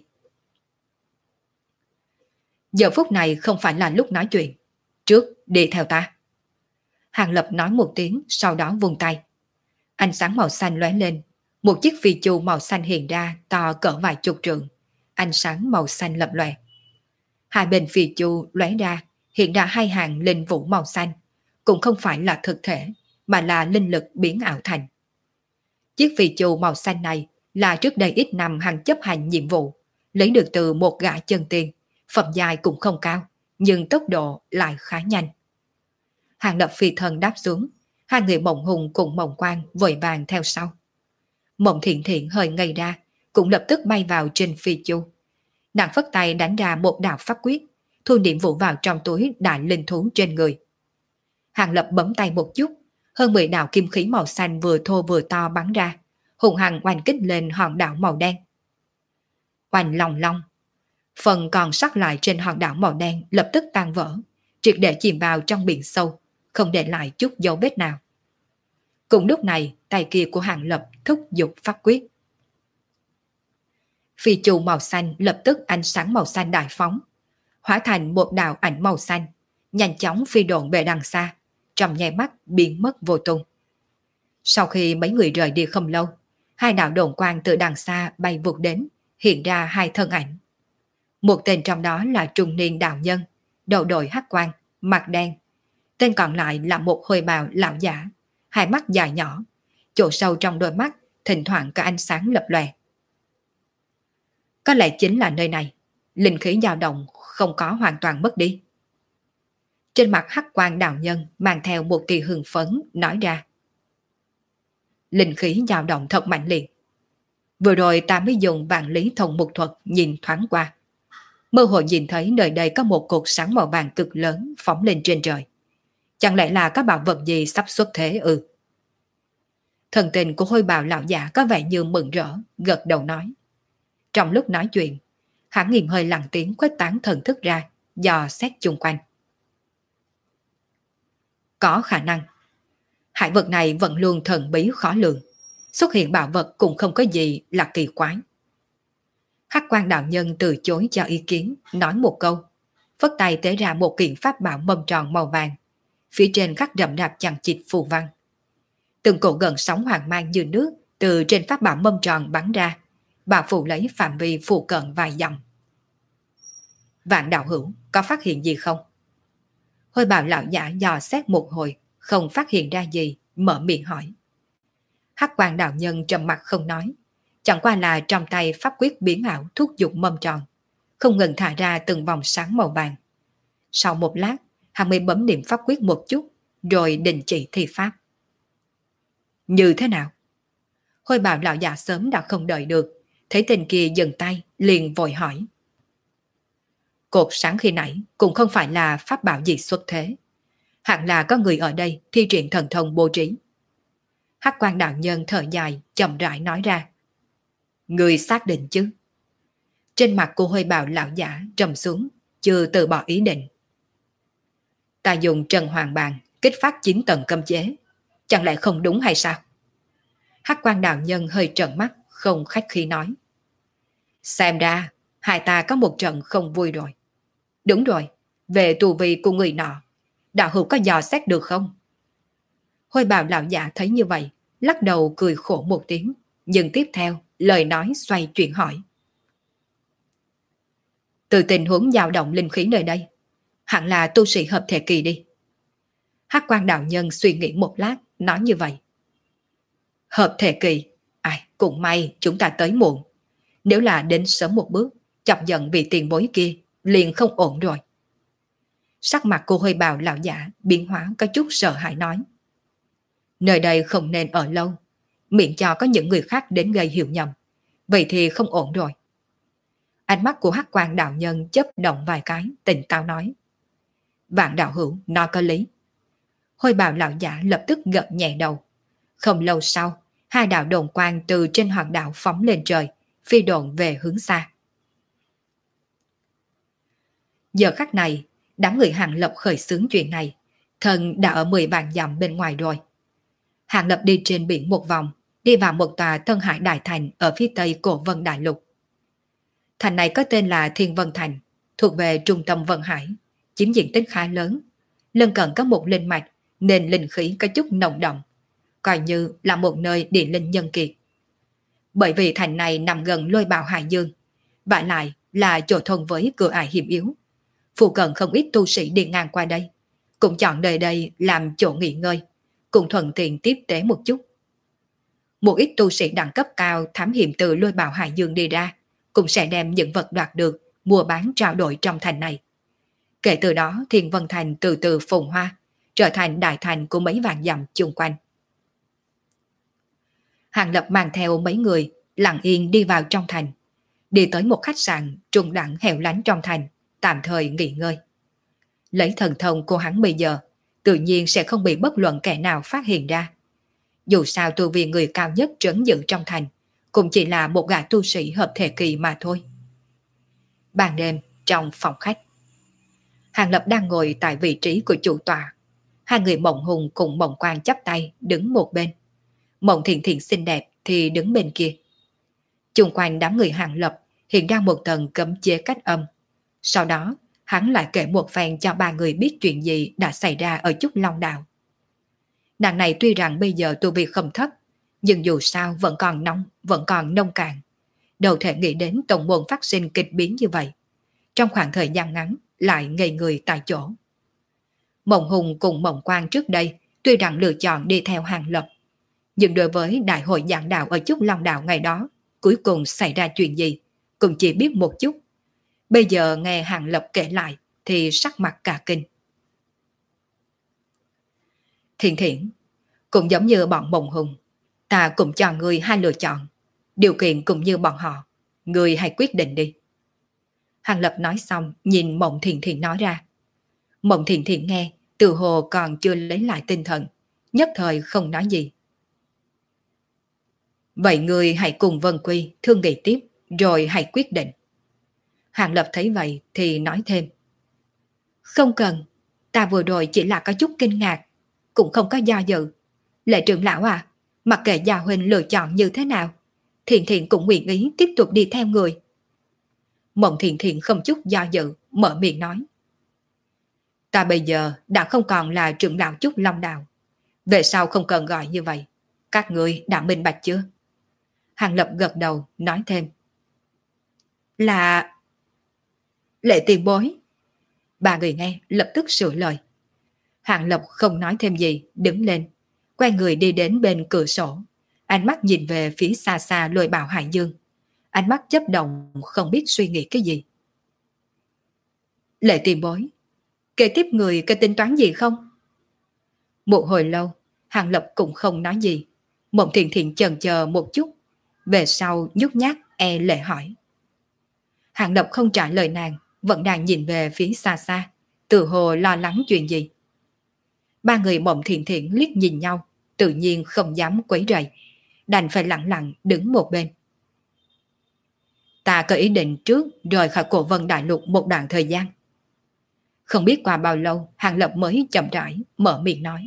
Giờ phút này không phải là lúc nói chuyện, trước đi theo ta. Hàng Lập nói một tiếng, sau đó vung tay. Ánh sáng màu xanh lóe lên, một chiếc phi chu màu xanh hiện ra to cỡ vài chục trượng, ánh sáng màu xanh lập lòe. Hai bên phi chu lóe ra, hiện ra hai hàng linh vũ màu xanh, cũng không phải là thực thể, mà là linh lực biến ảo thành. Chiếc phi chu màu xanh này là trước đây ít năm hắn chấp hành nhiệm vụ, lấy được từ một gã chân tiên, phẩm dài cũng không cao, nhưng tốc độ lại khá nhanh. Hàng Lập phi thân đáp xuống, hai người Mộng Hùng cùng Mộng Quang vội vàng theo sau. Mộng Thiện Thiện hơi ngây ra, cũng lập tức bay vào trên phi chu. Nàng phất tay đánh ra một đạo pháp quyết, thu Niệm Vũ vào trong túi đại linh thú trên người. Hàng Lập bấm tay một chút, hơn mười đạo kim khí màu xanh vừa thô vừa to bắn ra, hùng hằng oanh kích lên hòn đảo màu đen. Oanh long long, phần còn sót lại trên hòn đảo màu đen lập tức tan vỡ, triệt để chìm vào trong biển sâu, không để lại chút dấu vết nào. Cùng lúc này, tay kia của Hàng Lập thúc giục pháp quyết. Phi chu màu xanh lập tức ánh sáng màu xanh đại phóng, hóa thành một đạo ảnh màu xanh, nhanh chóng phi độn về đằng xa, trong nháy mắt biến mất vô tung. Sau khi mấy người rời đi không lâu, hai đạo đồn quang từ đằng xa bay vụt đến, hiện ra hai thân ảnh. Một tên trong đó là trung niên đạo nhân, đầu đội hắc quang, mặt đen. Tên còn lại là một hồi bào lão giả, hai mắt dài nhỏ, chỗ sâu trong đôi mắt thỉnh thoảng có ánh sáng lập lòe. Có lẽ chính là nơi này, linh khí dao động không có hoàn toàn mất đi. Trên mặt hắc quang đạo nhân mang theo một tia hưng phấn nói ra. Linh khí dao động thật mạnh liệt. Vừa rồi ta mới dùng vạn lý thông mục thuật nhìn thoáng qua. Mơ hồ nhìn thấy nơi đây có một cột sáng màu vàng cực lớn phóng lên trên trời. Chẳng lẽ là các bảo vật gì sắp xuất thế ư? Thần tình của hôi bào lão giả có vẻ như mừng rỡ, gật đầu nói. Trong lúc nói chuyện, hắn nghiêm hơi lặng tiếng khuếch tán thần thức ra, dò xét chung quanh. Có khả năng. Hải vật này vẫn luôn thần bí khó lường. Xuất hiện bảo vật cũng không có gì là kỳ quái. Hắc quan đạo nhân từ chối cho ý kiến, nói một câu. Phất tay tế ra một kiện pháp bảo mâm tròn màu vàng. Phía trên khắc rậm rạp chằng chịt phù văn. Từng cổ gần sóng hoàng mang như nước từ trên pháp bảo mâm tròn bắn ra, bà phủ lấy phạm vi phụ cận vài dặm. Vạn đạo hữu có phát hiện gì không? Hôi bào lão giả dò xét một hồi, không phát hiện ra gì, mở miệng hỏi. Hắc quan đạo nhân trầm mặt không nói, chẳng qua là trong tay pháp quyết biến ảo thúc giục mâm tròn, không ngừng thả ra từng vòng sáng màu vàng. Sau một lát, hắn mới bấm niệm pháp quyết một chút, rồi đình chỉ thi pháp. Như thế nào? Hôi bào lão già sớm đã không đợi được, thấy tên kia dừng tay, liền vội hỏi. Cột sáng khi nãy cũng không phải là pháp bảo gì xuất thế. Hẳn là có người ở đây thi triển thần thông bố trí. Hắc quan đạo nhân thở dài, chậm rãi nói ra. Người xác định chứ? Trên mặt của Hơi Bào lão giả trầm xuống, chưa từ bỏ ý định. Ta dùng Trần Hoàng Bàn kích phát chín tầng cấm chế, chẳng lẽ không đúng hay sao? Hắc quan đạo nhân hơi trợn mắt, không khách khí nói. Xem ra, hai ta có một trận không vui rồi. Đúng rồi, về tù vi của người nọ, đạo hữu có dò xét được không? Hôi Bào lão giả thấy như vậy, lắc đầu cười khổ một tiếng, nhưng tiếp theo lời nói xoay chuyển hỏi. Từ tình huống dao động linh khí nơi đây, hẳn là tu sĩ hợp thể kỳ đi. Hắc quan đạo nhân suy nghĩ một lát, nói như vậy. Hợp thể kỳ, ai cũng may chúng ta tới muộn. Nếu là đến sớm một bước, chọc giận vì tiền bối kia, liền không ổn rồi. Sắc mặt cô Hơi Bào lão giả biến hóa có chút sợ hãi nói. Nơi đây không nên ở lâu, miễn cho có những người khác đến gây hiểu nhầm. Vậy thì không ổn rồi. Ánh mắt của Hắc quan đạo nhân chớp động vài cái, tỉnh táo nói. Vạn đạo hữu, nó có lý. Hôi Bào lão giả lập tức gật nhẹ đầu. Không lâu sau, hai đạo đồn quang từ trên hòn đảo phóng lên trời, phi độn về hướng xa. Giờ khắc này, đám người Hàng Lập khởi xướng chuyện này, thần đã ở mười vạn dặm bên ngoài rồi. Hàng Lập đi trên biển một vòng, đi vào một tòa Tân Hải Đại Thành ở phía tây Cổ Vân Đại Lục. Thành này có tên là Thiên Vân Thành, thuộc về trung tâm Vân Hải, chiếm diện tích khá lớn. Lân cận có một linh mạch nên linh khí có chút nồng đậm, coi như là một nơi địa linh nhân kiệt. Bởi vì thành này nằm gần Lôi Bào Hải Dương, và lại là chỗ thông với cửa ải hiểm yếu. Phụ cận không ít tu sĩ đi ngang qua đây, cũng chọn nơi đây làm chỗ nghỉ ngơi, cũng thuận tiện tiếp tế một chút. Một ít tu sĩ đẳng cấp cao thám hiểm từ Lôi Bào Hải Dương đi ra, cũng sẽ đem những vật đoạt được, mua bán trao đổi trong thành này. Kể từ đó Thiên Vân Thành từ từ phồn hoa, trở thành đại thành của mấy vạn dặm chung quanh. Hàng Lập mang theo mấy người lặng yên đi vào trong thành, đi tới một khách sạn trung đẳng hẻo lánh trong thành, tạm thời nghỉ ngơi. Lấy thần thông của hắn bây giờ, tự nhiên sẽ không bị bất luận kẻ nào phát hiện ra. Dù sao tu vi người cao nhất trấn giữ trong thành, cũng chỉ là một gã tu sĩ hợp thể kỳ mà thôi. Ban đêm, trong phòng khách, Hàng Lập đang ngồi tại vị trí của chủ tọa. Hai người Mộng Hùng cùng Mộng Quang chắp tay đứng một bên. Mộng Thiện Thiện xinh đẹp thì đứng bên kia. Chung quanh đám người Hàng Lập hiện ra một tầng cấm chế cách âm. Sau đó, hắn lại kể một phen cho ba người biết chuyện gì đã xảy ra ở Trúc Long Đạo. Nàng này tuy rằng bây giờ tu vi không thấp, nhưng dù sao vẫn còn nóng, vẫn còn nông cạn. Đâu thể nghĩ đến tổng môn phát sinh kịch biến như vậy. Trong khoảng thời gian ngắn, lại ngây người tại chỗ. Mộng Hùng cùng Mộng Quang trước đây tuy rằng lựa chọn đi theo Hàng Lập, nhưng đối với đại hội giảng đạo ở Trúc Long Đạo ngày đó, cuối cùng xảy ra chuyện gì, cũng chỉ biết một chút. Bây giờ nghe Hàng Lập kể lại thì sắc mặt cả kinh. Thiện Thiện, cũng giống như bọn Mộng Hùng, ta cũng cho ngươi hai lựa chọn, điều kiện cũng như bọn họ, ngươi hãy quyết định đi. Hàng Lập nói xong nhìn Mộng Thiện Thiện nói ra. Mộng Thiện Thiện nghe, từ hồ còn chưa lấy lại tinh thần, nhất thời không nói gì. Vậy ngươi hãy cùng Vân Quy thương nghị tiếp, rồi hãy quyết định. Hàng Lập thấy vậy thì nói thêm. Không cần, ta vừa rồi chỉ là có chút kinh ngạc, cũng không có do dự. Lệ trưởng lão à, mặc kệ Gia huynh lựa chọn như thế nào, Thiện Thiện cũng nguyện ý tiếp tục đi theo người. Mộng Thiện Thiện không chút do dự, mở miệng nói. Ta bây giờ đã không còn là trưởng lão Trúc Long Đạo. Về sau không cần gọi như vậy. Các ngươi đã minh bạch chưa? Hàng Lập gật đầu, nói thêm. Là... Lệ tiền bối. Ba người nghe, lập tức sửa lời. Hàng Lập không nói thêm gì, đứng lên, quay người đi đến bên cửa sổ. Ánh mắt nhìn về phía xa xa Lôi Bào Hải Dương. Ánh mắt chấp động, không biết suy nghĩ cái gì. Lệ tiền bối, kế tiếp người có tính toán gì không? Một hồi lâu, Hàng Lập cũng không nói gì. Mộng Thiện Thiện chần chờ một chút, về sau nhút nhát e lệ hỏi. Hàng Lập không trả lời nàng, vẫn đang nhìn về phía xa xa, tự hồ lo lắng chuyện gì. Ba người Mộng Thiện Thiện liếc nhìn nhau, tự nhiên không dám quấy rầy, đành phải lặng lặng đứng một bên. Ta có ý định trước rời khỏi Cổ Vân Đại Lục một đoạn thời gian. Không biết qua bao lâu, Hàng Lập mới chậm rãi mở miệng nói.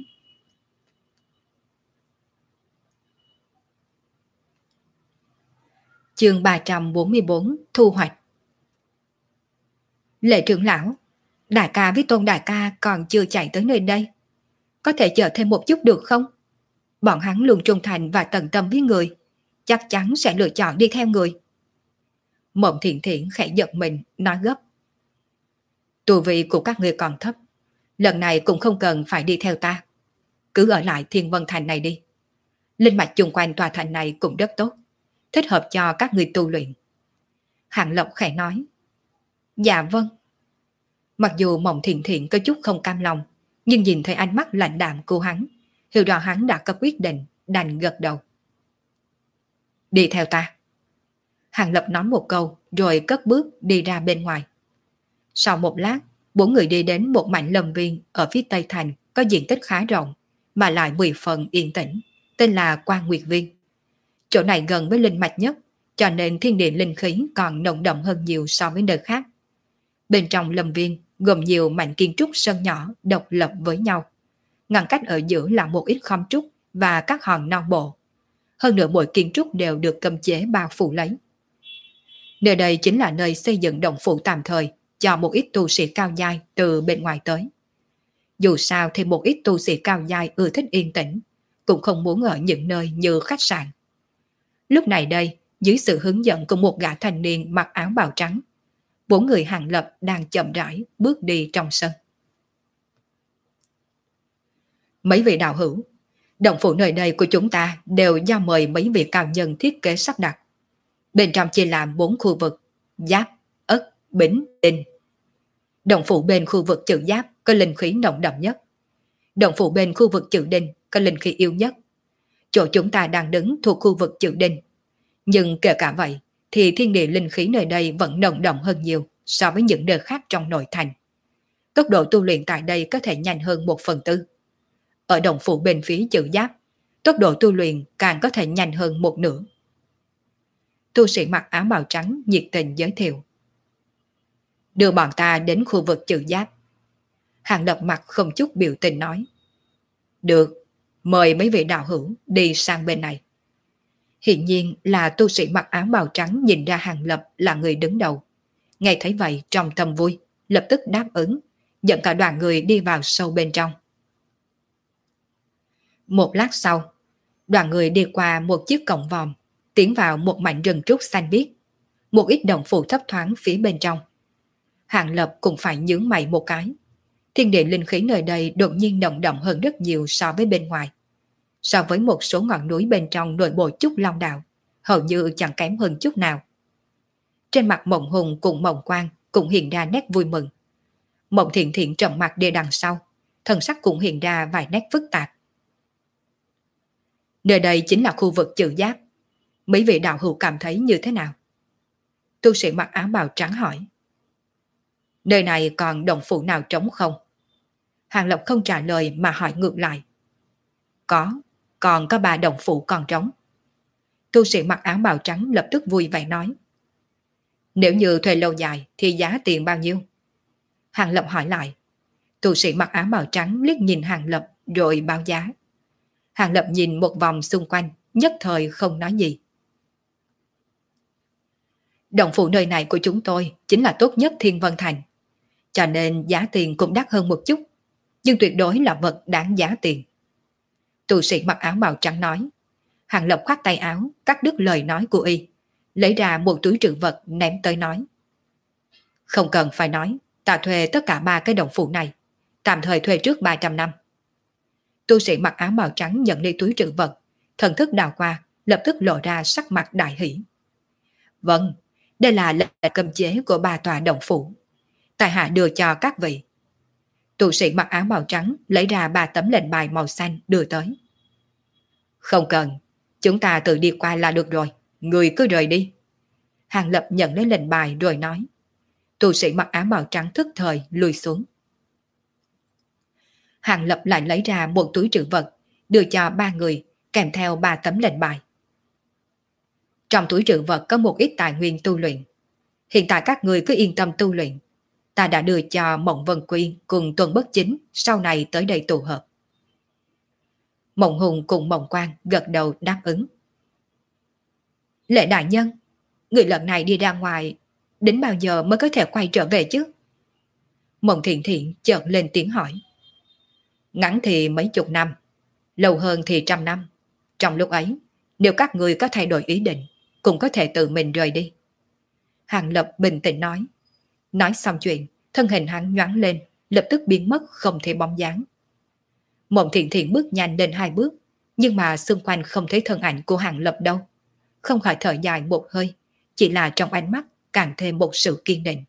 Chương ba trăm bốn mươi bốn Thu hoạch. Lệ trưởng lão, đại ca với Tôn đại ca còn chưa chạy tới nơi đây. Có thể chờ thêm một chút được không? Bọn hắn luôn trung thành và tận tâm với người, chắc chắn sẽ lựa chọn đi theo người. Mộng Thiện Thiện khẽ giật mình, nói gấp. Tu vị của các người còn thấp, lần này cũng không cần phải đi theo ta. Cứ ở lại Thiên Vân Thành này đi. Linh mạch chung quanh tòa thành này cũng rất tốt, thích hợp cho các người tu luyện. Hàng Lập khẽ nói. Dạ vâng. Mặc dù Mộng Thiện Thiện có chút không cam lòng, nhưng nhìn thấy ánh mắt lạnh đạm của hắn, hiểu rõ hắn đã có quyết định, đành gật đầu. Đi theo ta. Hàng Lập nói một câu rồi cất bước đi ra bên ngoài. Sau một lát, bốn người đi đến một mảnh lâm viên ở phía tây thành có diện tích khá rộng, mà lại mười phần yên tĩnh, tên là Quan Nguyệt Viên. Chỗ này gần với linh mạch nhất, cho nên thiên địa linh khí còn nồng đậm hơn nhiều so với nơi khác. Bên trong lâm viên gồm nhiều mảnh kiến trúc sân nhỏ độc lập với nhau. Ngăn cách ở giữa là một ít khóm trúc và các hòn non bộ. Hơn nữa mỗi kiến trúc đều được cấm chế bao phủ lấy. Nơi đây chính là nơi xây dựng động phủ tạm thời cho một ít tu sĩ cao giai từ bên ngoài tới. Dù sao thì một ít tu sĩ cao giai ưa thích yên tĩnh, cũng không muốn ở những nơi như khách sạn. Lúc này đây, dưới sự hướng dẫn của một gã thanh niên mặc áo bào trắng, bốn người Hàng Lập đang chậm rãi bước đi trong sân. Mấy vị đạo hữu, động phủ nơi đây của chúng ta đều do mời mấy vị cao nhân thiết kế sắp đặt. Bên trong chia làm bốn khu vực: Giáp, Ất, Bính, Tinh. Động phủ bên khu vực chữ Giáp có linh khí nồng đậm nhất. Động phủ bên khu vực chữ Đinh có linh khí yếu nhất. Chỗ chúng ta đang đứng thuộc khu vực chữ Đinh. Nhưng kể cả vậy thì thiên địa linh khí nơi đây vẫn nồng đậm hơn nhiều so với những nơi khác trong nội thành. Tốc độ tu luyện tại đây có thể nhanh hơn một phần tư. Ở động phủ bên phía chữ Giáp, tốc độ tu luyện càng có thể nhanh hơn một nửa. Tu sĩ mặc áo bào trắng nhiệt tình giới thiệu. Đưa bọn ta đến khu vực chữ Giáp. Hàng Lập mặt không chút biểu tình nói. Được, mời mấy vị đạo hữu đi sang bên này. Hiện nhiên là tu sĩ mặc áo bào trắng nhìn ra Hàng Lập là người đứng đầu. Nghe thấy vậy trong thầm vui, lập tức đáp ứng, dẫn cả đoàn người đi vào sâu bên trong. Một lát sau, đoàn người đi qua một chiếc cổng vòm, tiến vào một mảnh rừng trúc xanh biếc, một ít đồng phủ thấp thoáng phía bên trong. Hàng Lập cũng phải nhướng mày một cái. Thiên địa linh khí nơi đây đột nhiên nồng đậm hơn rất nhiều so với bên ngoài. So với một số ngọn núi bên trong nội bộ Trúc Long Đạo, hầu như chẳng kém hơn chút nào. Trên mặt Mộng Hùng cùng Mộng Quang cũng hiện ra nét vui mừng. Mộng Thiện Thiện trầm mặt đi đằng sau, thần sắc cũng hiện ra vài nét phức tạp. Nơi đây chính là khu vực chữ Giáp. Mấy vị đạo hữu cảm thấy như thế nào? Tu sĩ mặc áo bào trắng hỏi. Nơi này còn động phủ nào trống không? Hàng Lập không trả lời mà hỏi ngược lại. Có, còn có ba động phủ còn trống. Tu sĩ mặc áo bào trắng lập tức vui vẻ nói. Nếu như thuê lâu dài thì giá tiền bao nhiêu? Hàng Lập hỏi lại. Tu sĩ mặc áo bào trắng liếc nhìn Hàng Lập rồi báo giá. Hàng Lập nhìn một vòng xung quanh, nhất thời không nói gì. Động phủ nơi này của chúng tôi chính là tốt nhất Thiên Vân Thành, cho nên giá tiền cũng đắt hơn một chút, nhưng tuyệt đối là vật đáng giá tiền. Tu sĩ mặc áo bào trắng nói. Hàng Lập khoát tay áo, cắt đứt lời nói của y, lấy ra một túi trữ vật ném tới nói. Không cần phải nói, ta thuê tất cả ba cái động phủ này, tạm thời thuê trước ba trăm năm. Tu sĩ mặc áo bào trắng nhận lấy túi trữ vật, thần thức đào qua, lập tức lộ ra sắc mặt đại hỷ. Vâng, đây là lệnh cấm chế của ba tòa động phủ. Tại hạ đưa cho các vị. Tu sĩ mặc áo bào trắng lấy ra ba tấm lệnh bài màu xanh đưa tới. Không cần, chúng ta tự đi qua là được rồi, người cứ rời đi. Hàng Lập nhận lấy lệnh bài rồi nói. Tu sĩ mặc áo bào trắng thức thời lùi xuống. Hàng Lập lại lấy ra một túi trữ vật, đưa cho ba người, kèm theo ba tấm lệnh bài. Trong túi trữ vật có một ít tài nguyên tu luyện. Hiện tại các người cứ yên tâm tu luyện. Ta đã đưa cho Mộng Vân Quy cùng Tuần Bất Chính sau này tới đây tụ hợp. Mộng Hùng cùng Mộng Quang gật đầu đáp ứng. Lệ đại nhân, người lần này đi ra ngoài, đến bao giờ mới có thể quay trở về chứ? Mộng Thiện Thiện chợt lên tiếng hỏi. Ngắn thì mấy chục năm, lâu hơn thì trăm năm. Trong lúc ấy, nếu các người có thay đổi ý định, cũng có thể tự mình rời đi. Hàng Lập bình tĩnh nói. Nói xong chuyện, thân hình hắn nhoáng lên, lập tức biến mất không thể bóng dáng. Mộng Thiện Thiện bước nhanh lên hai bước, nhưng mà xung quanh không thấy thân ảnh của Hàng Lập đâu. Không khỏi thở dài một hơi, chỉ là trong ánh mắt càng thêm một sự kiên định.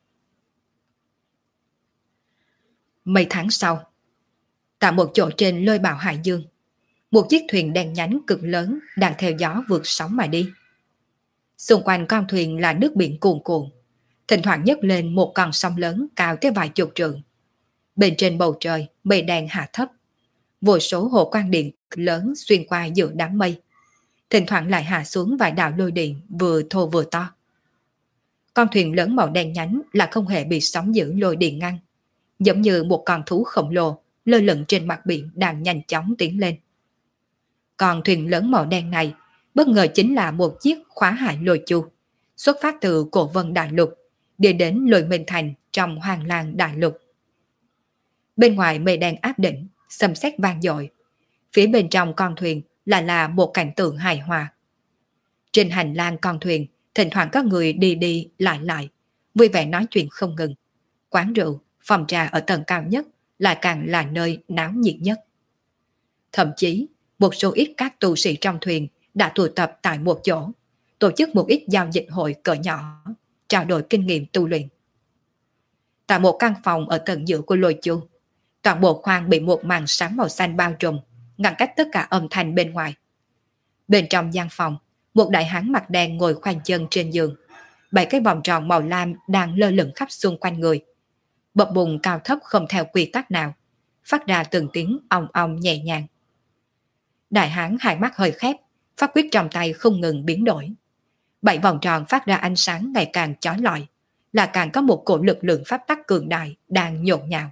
Mấy tháng sau, tại một chỗ trên lôi bào hải dương, một chiếc thuyền đen nhánh cực lớn đang theo gió vượt sóng mà đi. Xung quanh con thuyền là nước biển cuồn cuộn, thỉnh thoảng nhấc lên một con sóng lớn cao tới vài chục trượng. Bên trên bầu trời, mây đen hạ thấp, vô số hồ quang điện lớn xuyên qua giữa đám mây, thỉnh thoảng lại hạ xuống vài đạo lôi điện vừa thô vừa to. Con thuyền lớn màu đen nhánh là không hề bị sóng dữ lôi điện ngăn, giống như một con thú khổng lồ lơ lửng trên mặt biển đang nhanh chóng tiến lên. Con thuyền lớn màu đen này bất ngờ chính là một chiếc khóa hải lôi chu, xuất phát từ Cổ Vân Đại Lục, đi đến Lôi Minh Thành trong Hoàng Lang Đại Lục. Bên ngoài mây đen áp đỉnh, sấm sét vang dội. Phía bên trong con thuyền lại là một cảnh tượng hài hòa. Trên hành lang con thuyền, thỉnh thoảng có người đi đi lại lại, vui vẻ nói chuyện không ngừng. Quán rượu, phòng trà ở tầng cao nhất lại càng là nơi náo nhiệt nhất. Thậm chí, một số ít các tu sĩ trong thuyền đã tụ tập tại một chỗ, tổ chức một ít giao dịch hội cỡ nhỏ, trao đổi kinh nghiệm tu luyện. Tại một căn phòng ở tầng giữa của lôi chu, toàn bộ khoang bị một màn sáng màu xanh bao trùm, ngăn cách tất cả âm thanh bên ngoài. Bên trong gian phòng, một đại hán mặt đen ngồi khoanh chân trên giường, bảy cái vòng tròn màu lam đang lơ lửng khắp xung quanh người. Bập bùng cao thấp không theo quy tắc nào, phát ra từng tiếng ong ong nhẹ nhàng. Đại hán hai mắt hơi khép, pháp quyết trong tay không ngừng biến đổi. Bảy vòng tròn phát ra ánh sáng ngày càng chói lọi, là càng có một cổ lực lượng pháp tắc cường đại đang nhộn nhạo.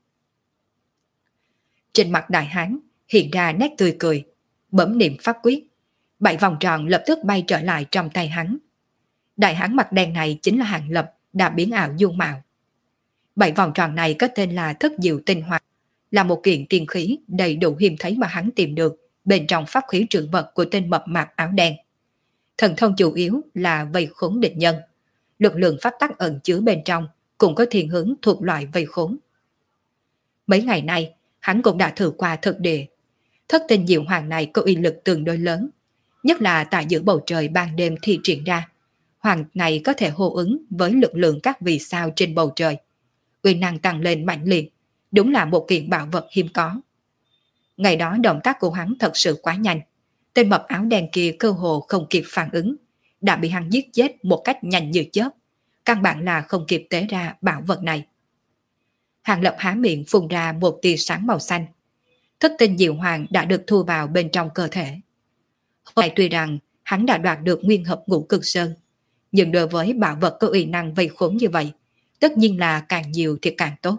Trên mặt đại hán hiện ra nét tươi cười, bấm niệm pháp quyết, bảy vòng tròn lập tức bay trở lại trong tay hắn. Đại hán mặt đen này chính là Hàng Lập đã biến ảo dung mạo. Bảy vòng tròn này có tên là Thất Diệu Tinh Hoa, là một kiện tiên khí đầy đủ hiếm thấy mà hắn tìm được bên trong pháp khí trữ vật của tên mập mạp áo đen. Thần thông chủ yếu là vây khốn địch nhân, lực lượng pháp tắc ẩn chứa bên trong cũng có thiên hướng thuộc loại vây khốn. Mấy ngày nay, hắn cũng đã thử qua thực địa. Thất tinh diệu hoàng này có uy lực tương đối lớn, nhất là tại giữa bầu trời ban đêm thi triển ra. Hoàng này có thể hô ứng với lực lượng các vì sao trên bầu trời. Uy năng tăng lên mạnh liệt, đúng là một kiện bảo vật hiếm có. Ngày đó động tác của hắn thật sự quá nhanh. Tên mập áo đen kia cơ hồ không kịp phản ứng, đã bị hắn giết chết một cách nhanh như chớp. Căn bản là không kịp tế ra bảo vật này. Hàng Lập há miệng phun ra một tia sáng màu xanh. Thất tinh diệu hoàng đã được thu vào bên trong cơ thể. Hôm nay tuy rằng hắn đã đoạt được nguyên hợp ngũ cực sơn, nhưng đối với bảo vật có uy năng vây khốn như vậy, tất nhiên là càng nhiều thì càng tốt.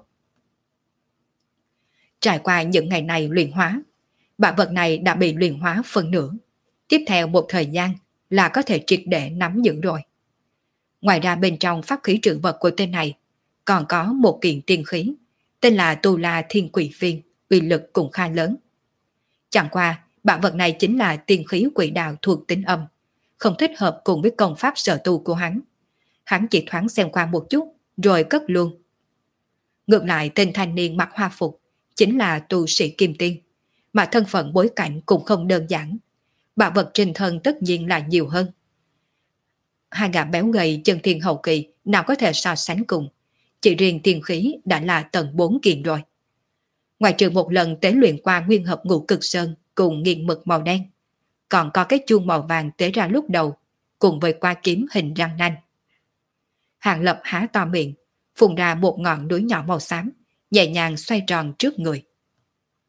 Trải qua những ngày này luyện hóa, bảo vật này đã bị luyện hóa phần nửa. Tiếp theo một thời gian là có thể triệt để nắm giữ rồi. Ngoài ra bên trong pháp khí trữ vật của tên này còn có một kiện tiên khí, tên là Tu La Thiên Quỷ Viên, uy lực cũng khá lớn. Chẳng qua, bảo vật này chính là tiên khí quỷ đạo thuộc tính âm, không thích hợp cùng với công pháp sở tu của hắn. Hắn chỉ thoáng xem qua một chút, rồi cất luôn. Ngược lại tên thanh niên mặc hoa phục, chính là tu sĩ kim tiên, mà thân phận bối cảnh cũng không đơn giản. Bảo vật trên thân tất nhiên là nhiều hơn. Hai gã béo gầy chân thiên hậu kỳ nào có thể so sánh cùng, chỉ riêng tiên khí đã là tầng bốn kiện rồi. Ngoài trừ một lần tế luyện qua nguyên hợp ngũ cực sơn cùng nghiền mực màu đen, còn có cái chuông màu vàng tế ra lúc đầu, cùng với qua kiếm hình răng nanh. Hàng Lập há to miệng, phun ra một ngọn núi nhỏ màu xám, nhẹ nhàng xoay tròn trước người.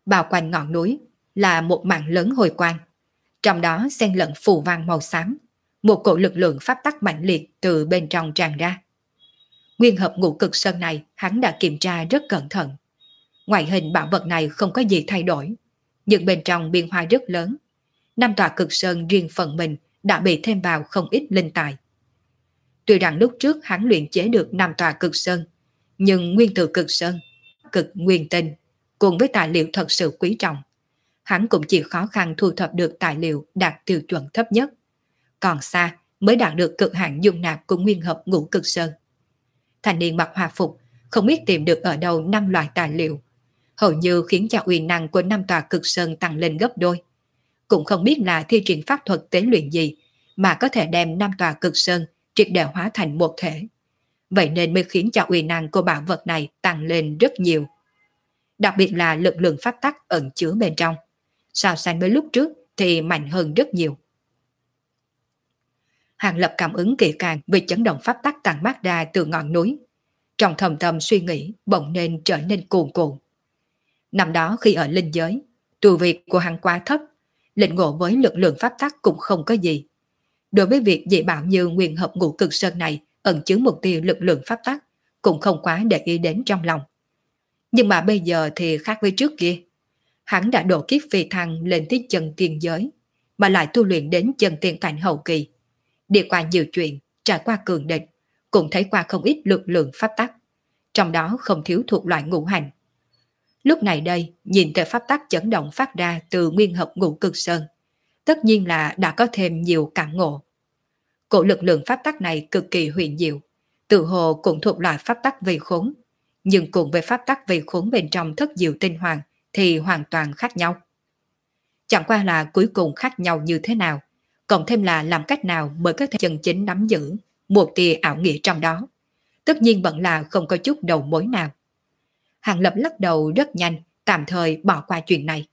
Bao quanh ngọn núi là một mảng lớn hồi quang, trong đó xen lẫn phù văn màu xám, một cổ lực lượng pháp tắc mạnh liệt từ bên trong tràn ra. Nguyên hợp ngũ cực sơn này hắn đã kiểm tra rất cẩn thận. Ngoại hình bảo vật này không có gì thay đổi, nhưng bên trong biên hoa rất lớn. Năm tòa cực sơn riêng phần mình đã bị thêm vào không ít linh tài. Tuy rằng lúc trước hắn luyện chế được năm tòa cực sơn, nhưng nguyên tử cực sơn, cực nguyên tinh cùng với tài liệu thật sự quý trọng, hắn cũng chỉ khó khăn thu thập được tài liệu đạt tiêu chuẩn thấp nhất. Còn xa mới đạt được cực hạn dung nạp của nguyên hợp ngũ cực sơn. Thanh niên mặc hòa phục không biết tìm được ở đâu năm loại tài liệu, hầu như khiến cho uy năng của năm tòa cực sơn tăng lên gấp đôi. Cũng không biết là thi triển pháp thuật tế luyện gì mà có thể đem năm tòa cực sơn triệt để hóa thành một thể. Vậy nên mới khiến cho uy năng của bảo vật này tăng lên rất nhiều. Đặc biệt là lực lượng pháp tắc ẩn chứa bên trong, so sánh với lúc trước thì mạnh hơn rất nhiều. Hàng Lập cảm ứng kỹ càng về chấn động pháp tắc tàn mát ra từ ngọn núi. Trong thầm tâm suy nghĩ bỗng nên trở nên cuồn cuộn. Năm đó khi ở linh giới, tu vi của hắn quá thấp, lĩnh ngộ với lực lượng pháp tắc cũng không có gì. Đối với việc dị bảo như nguyên hợp ngũ cực sơn này ẩn chứa một tia lực lượng pháp tắc cũng không quá để ý đến trong lòng. Nhưng mà bây giờ thì khác với trước kia. Hắn đã độ kiếp phi thăng lên tới chân tiên giới, mà lại tu luyện đến chân tiên cảnh hậu kỳ. Đi qua nhiều chuyện, trải qua cường địch, cũng thấy qua không ít lực lượng pháp tắc, trong đó không thiếu thuộc loại ngũ hành. Lúc này đây, nhìn tới pháp tắc chấn động phát ra từ nguyên hợp ngũ cực sơn, tất nhiên là đã có thêm nhiều cảm ngộ. Cổ lực lượng pháp tắc này cực kỳ huyền diệu, tự hồ cũng thuộc loại pháp tắc vây khốn, nhưng cùng với pháp tắc vây khốn bên trong thất diệu tinh hoàng thì hoàn toàn khác nhau. Chẳng qua là cuối cùng khác nhau như thế nào, cộng thêm là làm cách nào mới có thể chân chính nắm giữ một tia ảo nghĩa trong đó, tất nhiên vẫn là không có chút đầu mối nào. Hàng Lập lắc đầu rất nhanh, tạm thời bỏ qua chuyện này.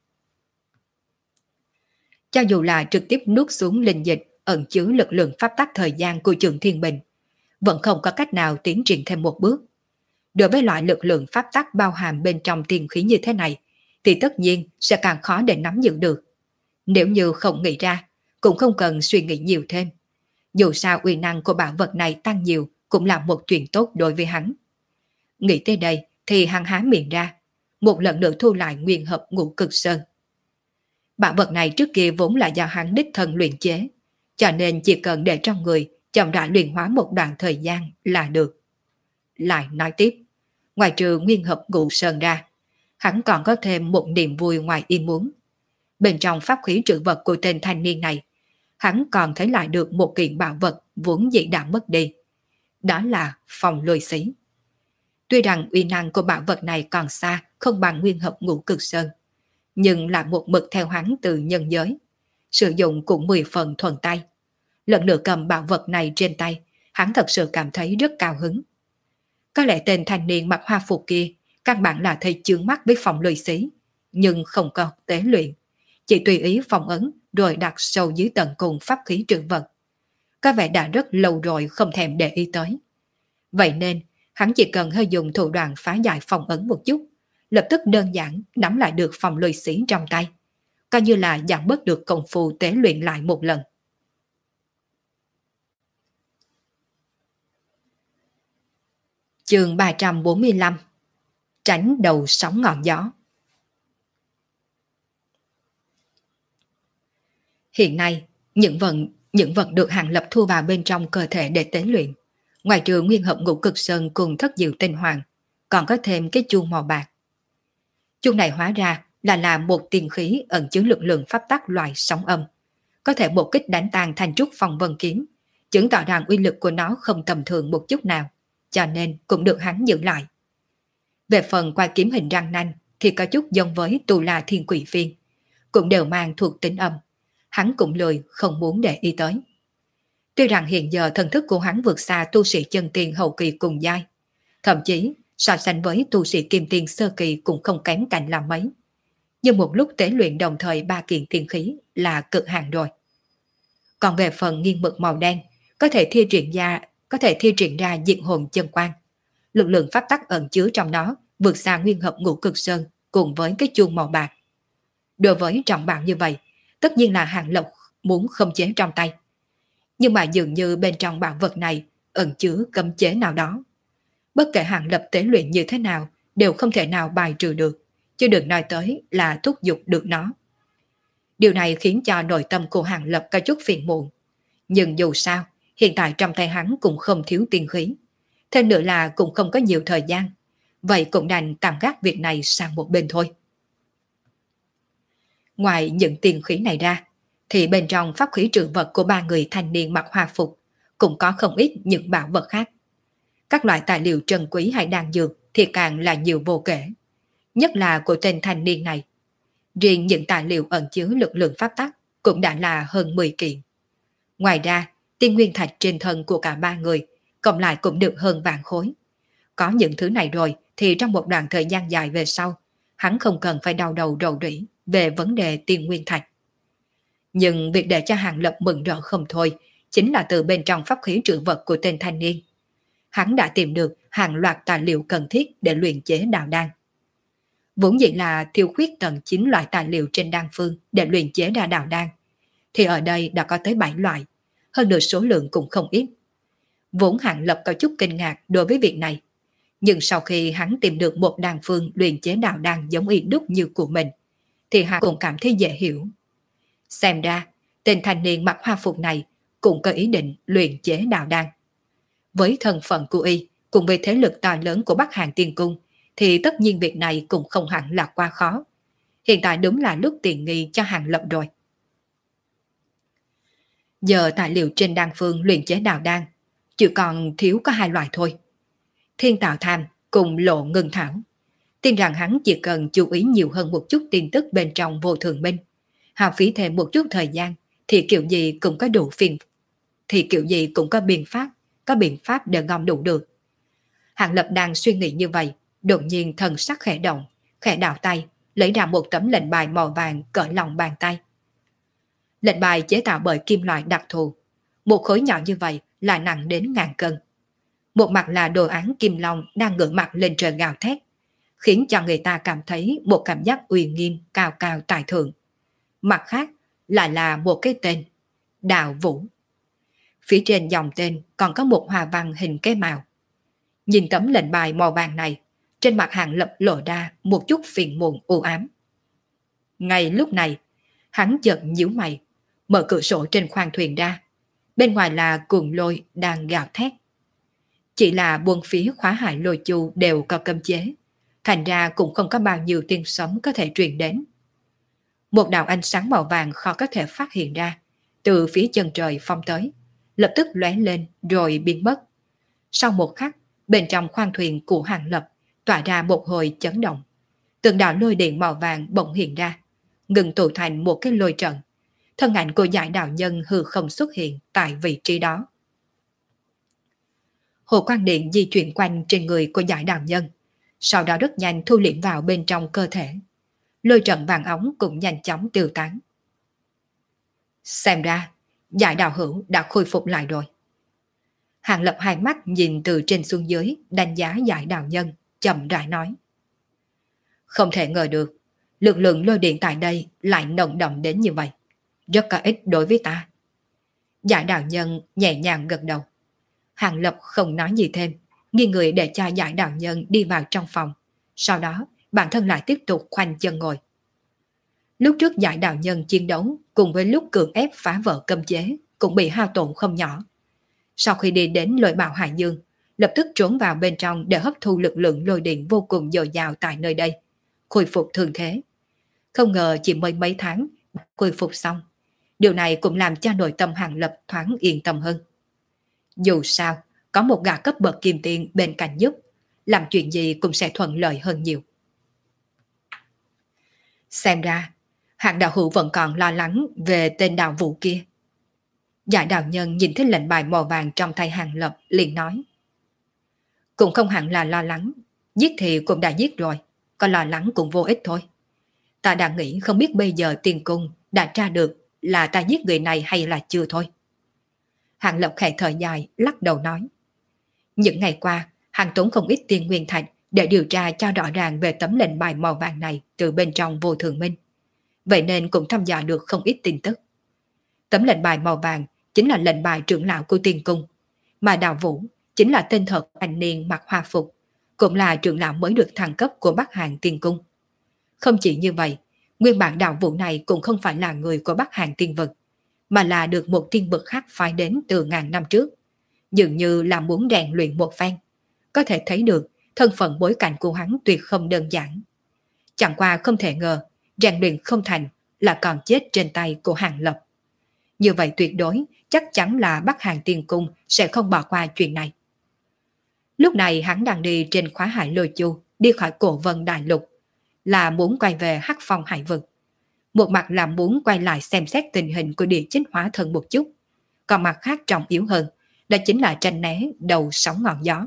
Cho dù là trực tiếp nuốt xuống linh dịch ẩn chứa lực lượng pháp tắc thời gian của Trường Thiên Bình, vẫn không có cách nào tiến triển thêm một bước. Đối với loại lực lượng pháp tắc bao hàm bên trong tiên khí như thế này, thì tất nhiên sẽ càng khó để nắm giữ được. Nếu như không nghĩ ra, cũng không cần suy nghĩ nhiều thêm. Dù sao uy năng của bảo vật này tăng nhiều cũng là một chuyện tốt đối với hắn. Nghĩ tới đây thì hắn há miệng ra, một lần nữa thu lại nguyên hợp ngũ cực sơn. Bảo vật này trước kia vốn là do hắn đích thân luyện chế, cho nên chỉ cần để trong người chậm rãi luyện hóa một đoạn thời gian là được. Lại nói tiếp, ngoài trừ nguyên hợp ngũ sơn ra, hắn còn có thêm một niềm vui ngoài ý muốn. Bên trong pháp khí trữ vật của tên thanh niên này, hắn còn thấy lại được một kiện bảo vật vốn dĩ đã mất đi. Đó là phòng lôi xí. Tuy rằng uy năng của bảo vật này còn xa không bằng nguyên hợp ngũ cực sơn, nhưng là một mực theo hắn từ nhân giới, sử dụng cũng mười phần thuần tay. Lần nữa cầm bảo vật này trên tay, hắn thật sự cảm thấy rất cao hứng. Có lẽ tên thanh niên mặc hoa phục kia căn bản là thấy chướng mắt với phòng lôi xí, nhưng không có tế luyện, chỉ tùy ý phong ấn rồi đặt sâu dưới tận cùng pháp khí trữ vật. Có vẻ đã rất lâu rồi không thèm để ý tới. Vậy nên, hắn chỉ cần hơi dùng thủ đoạn phá giải phong ấn một chút, lập tức đơn giản nắm lại được phòng lôi xí trong tay, coi như là giảm bớt được công phu tế luyện lại một lần. Chương ba trăm bốn mươi lăm. Tránh đầu sóng ngọn gió. Hiện nay, những vật, những vật được Hàng Lập thu vào bên trong cơ thể để tế luyện, ngoài trừ nguyên hợp ngũ cực sơn cùng thất diệu tinh hoàng, còn có thêm cái chuông màu bạc. Chuông này hóa ra là là một tiền khí ẩn chứa lực lượng pháp tắc loại sóng âm, có thể một kích đánh tan thành trúc phong vân kiếm, chứng tỏ rằng uy lực của nó không tầm thường một chút nào, cho nên cũng được hắn giữ lại. Về phần qua kiếm hình răng nanh thì có chút giống với Tu La Thiên Quỷ Phiên, cũng đều mang thuộc tính âm, hắn cũng lười không muốn để ý tới. Tuy rằng hiện giờ thần thức của hắn vượt xa tu sĩ chân tiên hậu kỳ cùng giai, thậm chí so sánh với tu sĩ kim tiên sơ kỳ cũng không kém cạnh là mấy, nhưng một lúc tế luyện đồng thời ba kiện tiên khí là cực hạn rồi. Còn về phần nghiêng mực màu đen, có thể thi triển ra có thể thi triển ra diện hồn chân quang, lực lượng pháp tắc ẩn chứa trong đó vượt xa nguyên hợp ngũ cực sơn cùng với cái chuông màu bạc, Đối với trọng bảo như vậy, tất nhiên là Hàng Lập muốn khống chế trong tay. Nhưng mà dường như bên trong bảo vật này ẩn chứa cấm chế nào đó. Bất kể Hàng Lập tế luyện như thế nào đều không thể nào bài trừ được, chứ đừng nói tới là thúc giục được nó. Điều này khiến cho nội tâm của Hàng Lập có chút phiền muộn. Nhưng dù sao, hiện tại trong tay hắn cũng không thiếu tiên khí. Thêm nữa là cũng không có nhiều thời gian. Vậy cũng đành tạm gác việc này sang một bên thôi. Ngoài những tiên khí này ra, thì bên trong pháp khí trữ vật của ba người thanh niên mặc hòa phục cũng có không ít những bảo vật khác. Các loại tài liệu trân quý hay đan dược thì càng là nhiều vô kể. Nhất là của tên thanh niên này. Riêng những tài liệu ẩn chứa lực lượng pháp tắc cũng đã là hơn mười kiện. Ngoài ra, tiên nguyên thạch trên thân của cả ba người cộng lại cũng được hơn vạn khối. Có những thứ này rồi thì trong một đoạn thời gian dài về sau, hắn không cần phải đau đầu rầu rĩ về vấn đề tiên nguyên thạch. Nhưng việc để cho Hàng Lập mừng rỡ không thôi chính là từ bên trong pháp khí trữ vật của tên thanh niên. Hắn đã tìm được hàng loạt tài liệu cần thiết để luyện chế đạo đan. Vốn dĩ là thiếu khuyết tận chín loại tài liệu trên đan phương để luyện chế ra đạo đan, thì ở đây đã có tới bảy loại, hơn nữa số lượng cũng không ít. Vốn Hàng Lập có chút kinh ngạc đối với việc này, nhưng sau khi hắn tìm được một đan phương luyện chế đạo đan giống y đúc như của mình, thì hắn cũng cảm thấy dễ hiểu. Xem ra, tên thanh niên mặc hoa phục này cũng có ý định luyện chế đạo đan. Với thân phận của y, cùng với thế lực to lớn của Bắc Hàn Tiên Cung, thì tất nhiên việc này cũng không hẳn là quá khó. Hiện tại đúng là lúc tiện nghi cho Hàng Lập rồi. Giờ tài liệu trên đan phương luyện chế đạo đan chỉ còn thiếu có hai loại thôi. Thiên Tạo Tham cùng Lộ Ngân Thảo. Tin rằng hắn chỉ cần chú ý nhiều hơn một chút tin tức bên trong Vô Thường Minh, hao phí thêm một chút thời gian thì kiểu gì cũng có đủ phiền, thì kiểu gì cũng có biện pháp, có biện pháp để gom đủ được. Hàng Lập đang suy nghĩ như vậy, đột nhiên thần sắc khẽ động, khẽ đảo tay, lấy ra một tấm lệnh bài màu vàng cỡ lòng bàn tay. Lệnh bài chế tạo bởi kim loại đặc thù, một khối nhỏ như vậy là nặng đến ngàn cân. Một mặt là đồ án kim long đang ngửa mặt lên trời gào thét, khiến cho người ta cảm thấy một cảm giác uy nghiêm cao cao tại thượng. Mặt khác lại là một cái tên, Đạo Vũ. Phía trên dòng tên còn có một hoa văn hình cái màu. Nhìn tấm lệnh bài màu vàng này, trên mặt Hàng Lập lộ ra một chút phiền muộn u ám. Ngay lúc này, hắn chợt nhíu mày, mở cửa sổ trên khoang thuyền ra. Bên ngoài là cuồng lôi đang gào thét. Chỉ là buôn phía khóa hải lôi chu đều có cấm chế, thành ra cũng không có bao nhiêu tiếng sấm có thể truyền đến. Một đạo ánh sáng màu vàng khó có thể phát hiện ra, từ phía chân trời phong tới, lập tức lóe lên rồi biến mất. Sau một khắc, bên trong khoang thuyền của Hàng Lập tỏa ra một hồi chấn động. Từng đạo lôi điện màu vàng bỗng hiện ra, ngừng tụ thành một cái lôi trận. Thân ảnh của giải đạo nhân hư không xuất hiện tại vị trí đó. Hồ quang điện di chuyển quanh trên người của giải đạo nhân, sau đó rất nhanh thu liễm vào bên trong cơ thể. Lôi trận vàng ống cũng nhanh chóng tiêu tán. Xem ra, giải đạo hữu đã khôi phục lại rồi. Hàng Lập hai mắt nhìn từ trên xuống dưới, đánh giá giải đạo nhân, chậm rãi nói. Không thể ngờ được, lực lượng lôi điện tại đây lại nồng đậm đến như vậy. Rất có ích đối với ta. Giải đạo nhân nhẹ nhàng gật đầu. Hàng Lập không nói gì thêm, nghiêng người để cho giải đạo nhân đi vào trong phòng. Sau đó, bản thân lại tiếp tục khoanh chân ngồi. Lúc trước giải đạo nhân chiến đấu cùng với lúc cưỡng ép phá vỡ cấm chế cũng bị hao tổn không nhỏ. Sau khi đi đến lôi bào hải dương, lập tức trốn vào bên trong để hấp thu lực lượng lôi điện vô cùng dồi dào tại nơi đây, khôi phục thương thế. Không ngờ chỉ mới mấy tháng khôi phục xong. Điều này cũng làm cho nội tâm Hàng Lập thoáng yên tâm hơn. Dù sao, có một gã cấp bậc kim tiên bên cạnh giúp, làm chuyện gì cũng sẽ thuận lợi hơn nhiều. Xem ra, Hạng đạo hữu vẫn còn lo lắng về tên đạo vũ kia. Giải đạo nhân nhìn thấy lệnh bài màu vàng trong tay Hàng Lập liền nói. Cũng không hẳn là lo lắng, giết thì cũng đã giết rồi, còn lo lắng cũng vô ích thôi. Ta đã nghĩ không biết bây giờ tiên cung đã tra được là ta giết người này hay là chưa thôi. Hàng Lập khẽ thở dài, lắc đầu nói. Những ngày qua, hàng tốn không ít tiền nguyên thạch để điều tra cho rõ ràng về tấm lệnh bài màu vàng này từ bên trong Vô Thường Minh. vậy nên cũng thăm dò được không ít tin tức. Tấm lệnh bài màu vàng chính là lệnh bài trưởng lão của tiên cung, mà Đào Vũ chính là tên thật thanh niên mặc hoa phục, cũng là trưởng lão mới được thăng cấp của Bắc Hàn Tiên Cung. Không chỉ như vậy, nguyên bản Đào Vũ này cũng không phải là người của Bắc Hàn Tiên Vực, mà là được một tiên vực khác phái đến từ ngàn năm trước, dường như là muốn rèn luyện một phen. Có thể thấy được thân phận bối cảnh của hắn tuyệt không đơn giản. Chẳng qua không thể ngờ, rèn luyện không thành là còn chết trên tay của Hàng Lập. Như vậy tuyệt đối chắc chắn là Bắc Hàn Tiên Cung sẽ không bỏ qua chuyện này. Lúc này hắn đang đi trên khóa hải lôi chu, đi khỏi cổ vân đại lục, là muốn quay về Hắc Phong hải vực. Một mặt là muốn quay lại xem xét tình hình của địa chính hóa thân một chút, còn mặt khác trọng yếu hơn, đó chính là tranh né đầu sóng ngọn gió.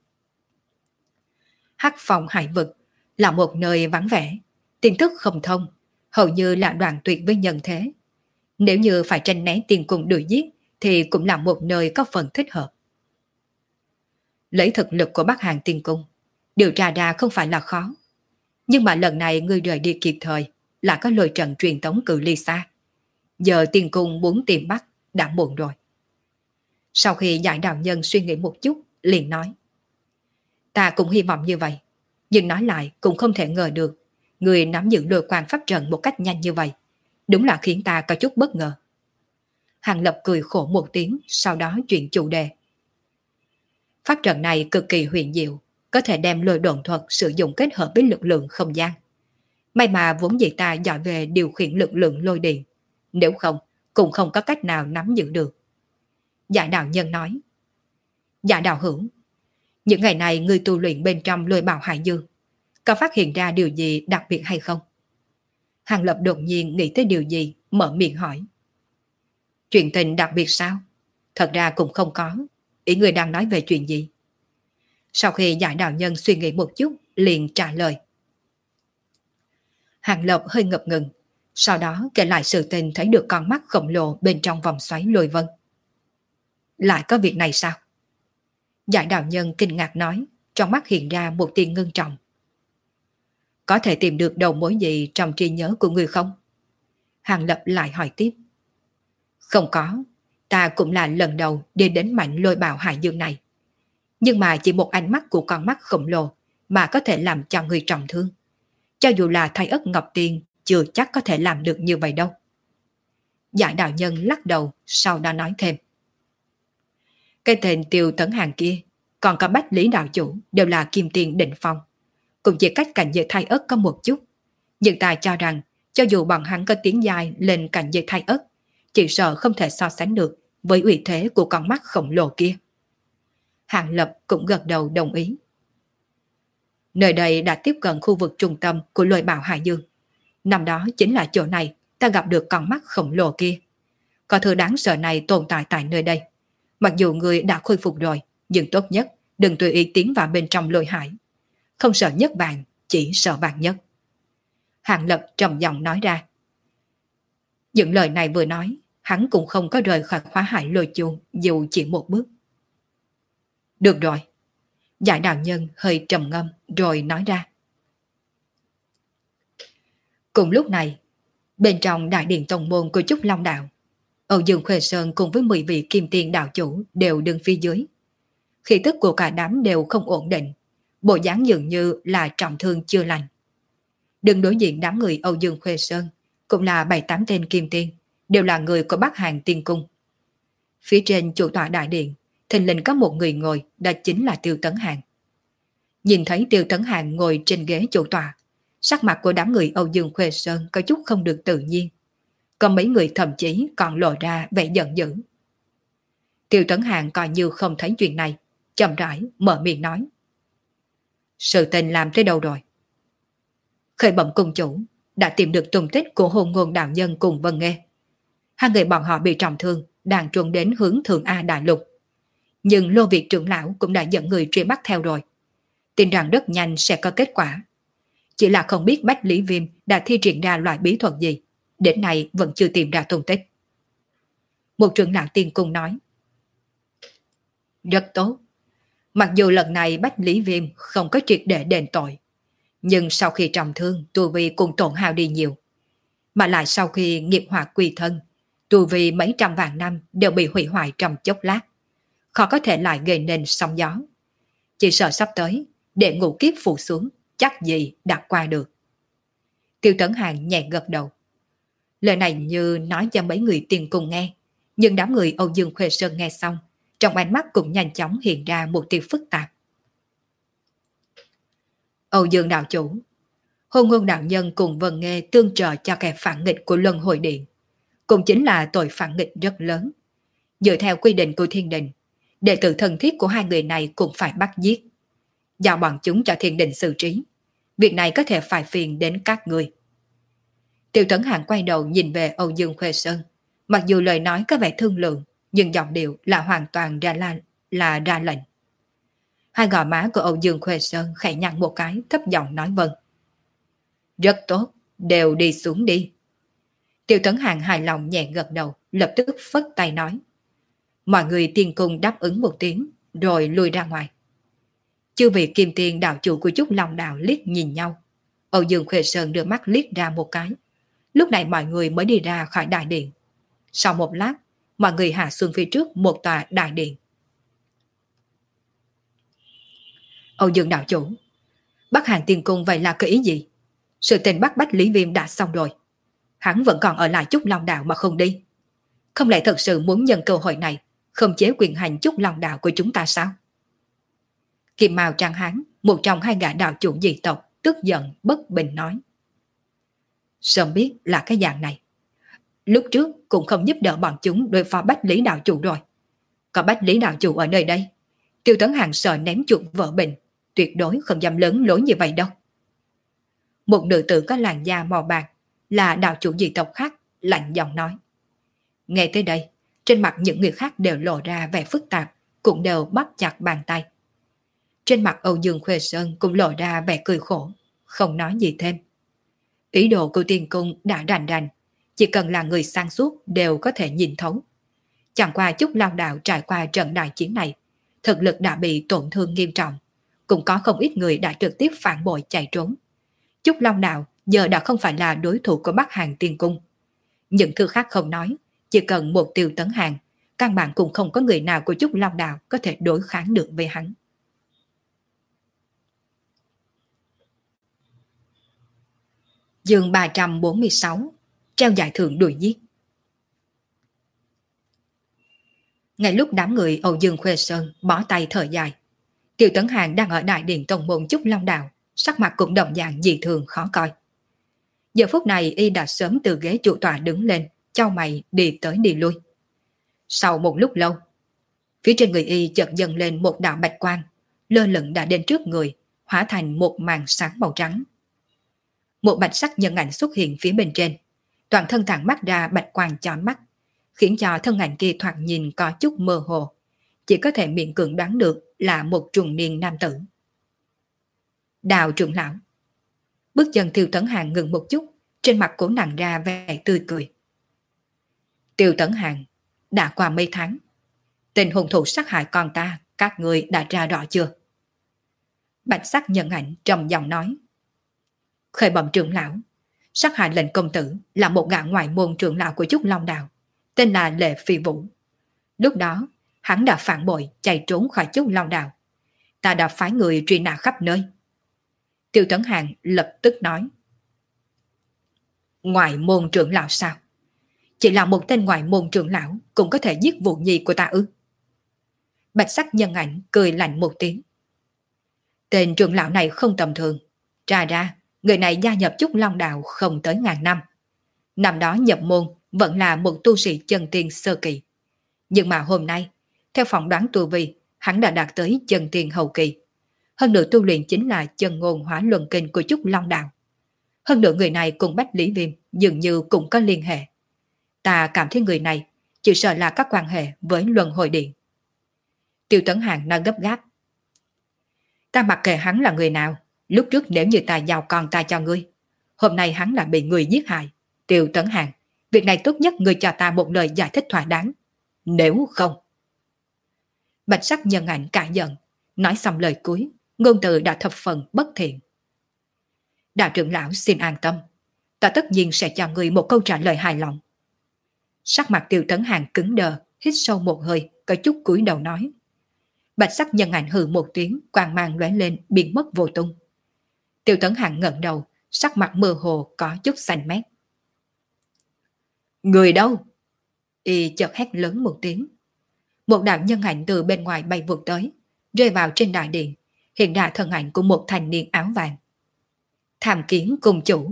Hắc Phong hải vực là một nơi vắng vẻ, tin tức không thông, hầu như là đoạn tuyệt với nhân thế. Nếu như phải tranh né tiên cung đuổi giết thì cũng là một nơi có phần thích hợp. Lấy thực lực của Bắc Hàn Tiên Cung, điều tra ra không phải là khó. Nhưng mà lần này ngươi rời đi kịp thời, là có lôi trận truyền tống cự ly xa. Giờ Tiên Cung muốn tìm bắt đã muộn rồi. Sau khi giải đạo nhân suy nghĩ một chút, liền nói: Ta cũng hy vọng như vậy, nhưng nói lại cũng không thể ngờ được người nắm giữ lôi quang pháp trận một cách nhanh như vậy, đúng là khiến ta có chút bất ngờ. Hàng Lập cười khổ một tiếng, sau đó chuyển chủ đề. Pháp trận này cực kỳ huyền diệu, có thể đem lôi độn thuật sử dụng kết hợp với lực lượng không gian. May mà vốn dĩ ta giỏi về điều khiển lực lượng lôi điện, nếu không cũng không có cách nào nắm giữ được. Dạ đạo nhân nói: Dạ đạo hữu, những ngày này ngươi tu luyện bên trong lôi bào hải dương, có phát hiện ra điều gì đặc biệt hay không? Hàng Lập đột nhiên nghĩ tới điều gì, mở miệng hỏi. Chuyện tình đặc biệt sao? Thật ra cũng không có. Ý người đang nói về chuyện gì? Sau khi giải đạo nhân suy nghĩ một chút, liền trả lời. Hàng Lập hơi ngập ngừng, sau đó kể lại sự tình thấy được con mắt khổng lồ bên trong vòng xoáy lôi vân. Lại có việc này sao? Giải đạo nhân kinh ngạc nói, trong mắt hiện ra một tia ngưng trọng. Có thể tìm được đầu mối gì trong trí nhớ của người không? Hàng Lập lại hỏi tiếp. Không có, ta cũng là lần đầu đi đến mảnh lôi bào hải dương này. Nhưng mà chỉ một ánh mắt của con mắt khổng lồ mà có thể làm cho người trọng thương. Cho dù là Thái Ất Ngọc Tiên chưa chắc có thể làm được như vậy đâu. Giải đạo nhân lắc đầu, sau đó nói thêm. Cái tên Tiêu Tấn Hàng kia, còn cả Bách Lý đạo chủ đều là kim tiên đỉnh phong. Cũng chỉ cách cảnh giới Thái Ất có một chút. Nhưng ta cho rằng, cho dù bọn hắn có tiếng dài lên cảnh giới Thái Ất, chỉ sợ không thể so sánh được với uy thế của con mắt khổng lồ kia. Hàng Lập cũng gật đầu đồng ý. Nơi đây đã tiếp cận khu vực trung tâm của lôi bào hải dương. Năm đó chính là chỗ này ta gặp được con mắt khổng lồ kia. Có thứ đáng sợ này tồn tại tại nơi đây. Mặc dù người đã khôi phục rồi, nhưng tốt nhất đừng tùy ý tiến vào bên trong lôi hải. Không sợ nhất vàng, chỉ sợ vàng nhất. Hàng Lập trầm giọng nói ra. Những lời này vừa nói, hắn cũng không có rời khỏi khóa hải lôi chu dù chỉ một bước. Được rồi. Giải đạo nhân hơi trầm ngâm rồi nói ra. Cùng lúc này, bên trong đại điện tông môn của Trúc Long Đạo, Âu Dương Khuê Sơn cùng với mười vị kim tiên đạo chủ đều đứng phía dưới. Khí tức của cả đám đều không ổn định, bộ dáng dường như là trọng thương chưa lành. Đứng đối diện đám người Âu Dương Khuê Sơn cũng là bảy tám tên kim tiên, đều là người của Bắc Hàn Tiên Cung. Phía trên chủ tọa đại điện, thình lình có một người ngồi, đó chính là Tiêu Tấn Hàng. Nhìn thấy Tiêu Tấn Hàng ngồi trên ghế chủ tọa, sắc mặt của đám người Âu Dương Khuê Sơn có chút không được tự nhiên. Có mấy người thậm chí còn lộ ra vẻ giận dữ. Tiêu Tấn Hàng coi như không thấy chuyện này, chậm rãi mở miệng nói. Sự tình làm tới đâu rồi? Khởi bẩm cung chủ, đã tìm được tung tích của Hôn Ngôn đạo nhân cùng Vân Nghê. Hai người bọn họ bị trọng thương, đang truy đến hướng Thượng A Đại Lục. Nhưng Lô Việt trưởng lão cũng đã dẫn người truy bắt theo rồi. Tin rằng rất nhanh sẽ có kết quả. Chỉ là không biết Bách Lý Viêm đã thi triển ra loại bí thuật gì, đến nay vẫn chưa tìm ra tung tích. Một trưởng lão Tiên Cung nói. Rất tốt. Mặc dù lần này Bách Lý Viêm không có triệt để đền tội, nhưng sau khi trọng thương tu vi cũng tổn hao đi nhiều. mà lại sau khi nghiệp hỏa quy thân, tu vi mấy trăm vạn năm đều bị hủy hoại trong chốc lát, khó có thể lại gây nên sóng gió. Chỉ sợ sắp tới, để ngũ kiếp phủ xuống, chắc gì đã qua được. Tiêu Tấn Hàng nhẹ gật đầu. Lời này như nói cho mấy người tiền cùng nghe, nhưng đám người Âu Dương Khuê Sơn nghe xong, trong ánh mắt cũng nhanh chóng hiện ra một tia phức tạp. Âu Dương đạo chủ, Hôn Ngôn đạo nhân cùng Vân Nghê tương trợ cho kẻ phản nghịch của Luân Hồi Điện, cũng chính là tội phản nghịch rất lớn. Dựa theo quy định của thiên đình, đệ tử thân thiết của hai người này cũng phải bắt giết, giao bọn chúng cho thiên đình xử trí. Việc này có thể phải phiền đến các người. Tiêu Tấn Hàng quay đầu nhìn về Âu Dương Khuê Sơn, mặc dù lời nói có vẻ thương lượng, nhưng giọng điệu là hoàn toàn ra là, là ra lệnh. Hai gò má của Âu Dương Khuê Sơn khẽ nhăn một cái, thấp giọng nói vâng. Rất tốt, đều đi xuống đi. Tiêu Tấn Hàng hài lòng nhẹ gật đầu, lập tức phất tay nói. Mọi người tiên cung đáp ứng một tiếng, rồi lui ra ngoài. Chư vị kim tiền đạo chủ của Trúc Long Đạo liếc nhìn nhau. Âu Dương Khuê Sơn đưa mắt liếc ra một cái. Lúc này mọi người mới đi ra khỏi đại điện. Sau một lát, mọi người hạ xuống phía trước một tòa đại điện. Âu Dương đạo chủ, Bắc Hàng tiên cung vậy là cái ý gì? Sự tình bắt bách Lý Viêm đã xong rồi. Hắn vẫn còn ở lại Trúc Long Đạo mà không đi. Không lẽ thật sự muốn nhân cơ hội này khống chế quyền hành Trúc Long Đạo của chúng ta sao? Kim Mao Trang Hán, một trong hai gã đạo chủ dị tộc, tức giận bất bình nói. Sớm biết là cái dạng này, lúc trước cũng không giúp đỡ bọn chúng đối phó Bách Lý đạo chủ rồi. Có Bách Lý đạo chủ ở nơi đây, Tiêu Tấn Hàng sợ ném chuột vỡ bình, tuyệt đối không dám lớn lối như vậy đâu. Một nữ tử có làn da màu bạc, là đạo chủ dị tộc khác, lạnh giọng nói. Nghe tới đây, trên mặt những người khác đều lộ ra vẻ phức tạp, cũng đều bắt chặt bàn tay. Trên mặt Âu Dương Khuê Sơn cũng lộ ra vẻ cười khổ, không nói gì thêm. Ý đồ của tiên cung đã rành rành, chỉ cần là người sáng suốt đều có thể nhìn thấu. Chẳng qua Trúc Long Đạo trải qua trận đại chiến này, thực lực đã bị tổn thương nghiêm trọng, cũng có không ít người đã trực tiếp phản bội chạy trốn. Trúc Long Đạo giờ đã không phải là đối thủ của Bắc Hàng tiên cung. Những thứ khác không nói, chỉ cần một Tiêu Tấn Hàng, căn bản cũng không có người nào của Trúc Long Đạo có thể đối kháng được với hắn. Chương ba trăm bốn mươi sáu, treo giải thưởng đuổi giết. Ngay lúc đám người Âu Dương Khuê Sơn bỏ tay thở dài, Tiêu Tấn Hàng đang ở đại điện tông môn Trúc Long Đạo, sắc mặt cũng đồng dạng dị thường khó coi. Giờ phút này y đã sớm từ ghế chủ tọa đứng lên, chau mày đi tới đi lui. Sau một lúc lâu, phía trên người y chợt dâng lên một đạo bạch quang, lơ lửng đã đến trước người, hóa thành một màn sáng màu trắng. Một bạch sắc nhân ảnh xuất hiện phía bên trên, toàn thân thẳng mắt ra bạch quang chói mắt, khiến cho thân ảnh kia thoạt nhìn có chút mơ hồ, chỉ có thể miễn cưỡng đoán được là một trung niên nam tử. Đào trưởng lão. Bước chân Tiêu Tấn Hàng ngừng một chút, trên mặt cổ nặng ra vẻ tươi cười. Tiêu Tấn Hàng, đã qua mấy tháng, tình hung thủ sát hại con ta, các người đã ra rõ chưa? Bạch sắc nhân ảnh trầm giọng nói. Khởi bẩm trưởng lão, sát hại lệnh công tử là một gã ngoại môn trưởng lão của Trúc Long Đạo, tên là Lệ Phi Vũ. Lúc đó, hắn đã phản bội chạy trốn khỏi Trúc Long Đạo. Ta đã phái người truy nã khắp nơi. Tiêu Tấn Hàng lập tức nói. Ngoại môn trưởng lão sao? Chỉ là một tên ngoại môn trưởng lão cũng có thể giết Vũ Nhi của ta ư? Bạch sắc nhân ảnh cười lạnh một tiếng. Tên trưởng lão này không tầm thường. Ra ra, người này gia nhập Trúc Long Đạo không tới ngàn năm. Năm đó nhập môn vẫn là một tu sĩ chân tiên sơ kỳ. Nhưng mà hôm nay, theo phỏng đoán tu vi, hắn đã đạt tới chân tiên hậu kỳ. Hơn nữa tu luyện chính là chân ngôn hỏa luân kinh của Trúc Long Đạo. Hơn nữa người này cùng Bách Lý Viêm dường như cũng có liên hệ. Ta cảm thấy người này chỉ sợ là các quan hệ với Luân Hồi Điện. Tiêu Tấn Hàng nói gấp gáp. Ta mặc kệ hắn là người nào, lúc trước nếu như ta giao con ta cho ngươi, hôm nay hắn là bị người giết hại. Tiêu Tấn Hàng, việc này tốt nhất ngươi cho ta một lời giải thích thỏa đáng. Nếu không... Bạch sắc nhân ảnh cả giận, nói xong lời cuối, ngôn từ đã thập phần bất thiện. Đạo trưởng lão xin an tâm, Ta tất nhiên sẽ cho người một câu trả lời hài lòng. Sắc mặt Tiêu Tấn Hàng cứng đờ, hít sâu một hơi, có chút cúi đầu nói. Bạch sắc nhân ảnh hừ một tiếng, quang mang lóe lên, biến mất vô tung. Tiêu Tấn Hàng ngẩng đầu, sắc mặt mơ hồ có chút xanh mét. Người đâu? Y chợt hét lớn một tiếng. Một đạo nhân ảnh từ bên ngoài bay vụt tới, rơi vào trên đại điện, hiện ra thân ảnh của một thanh niên áo vàng. Tham kiến cùng chủ.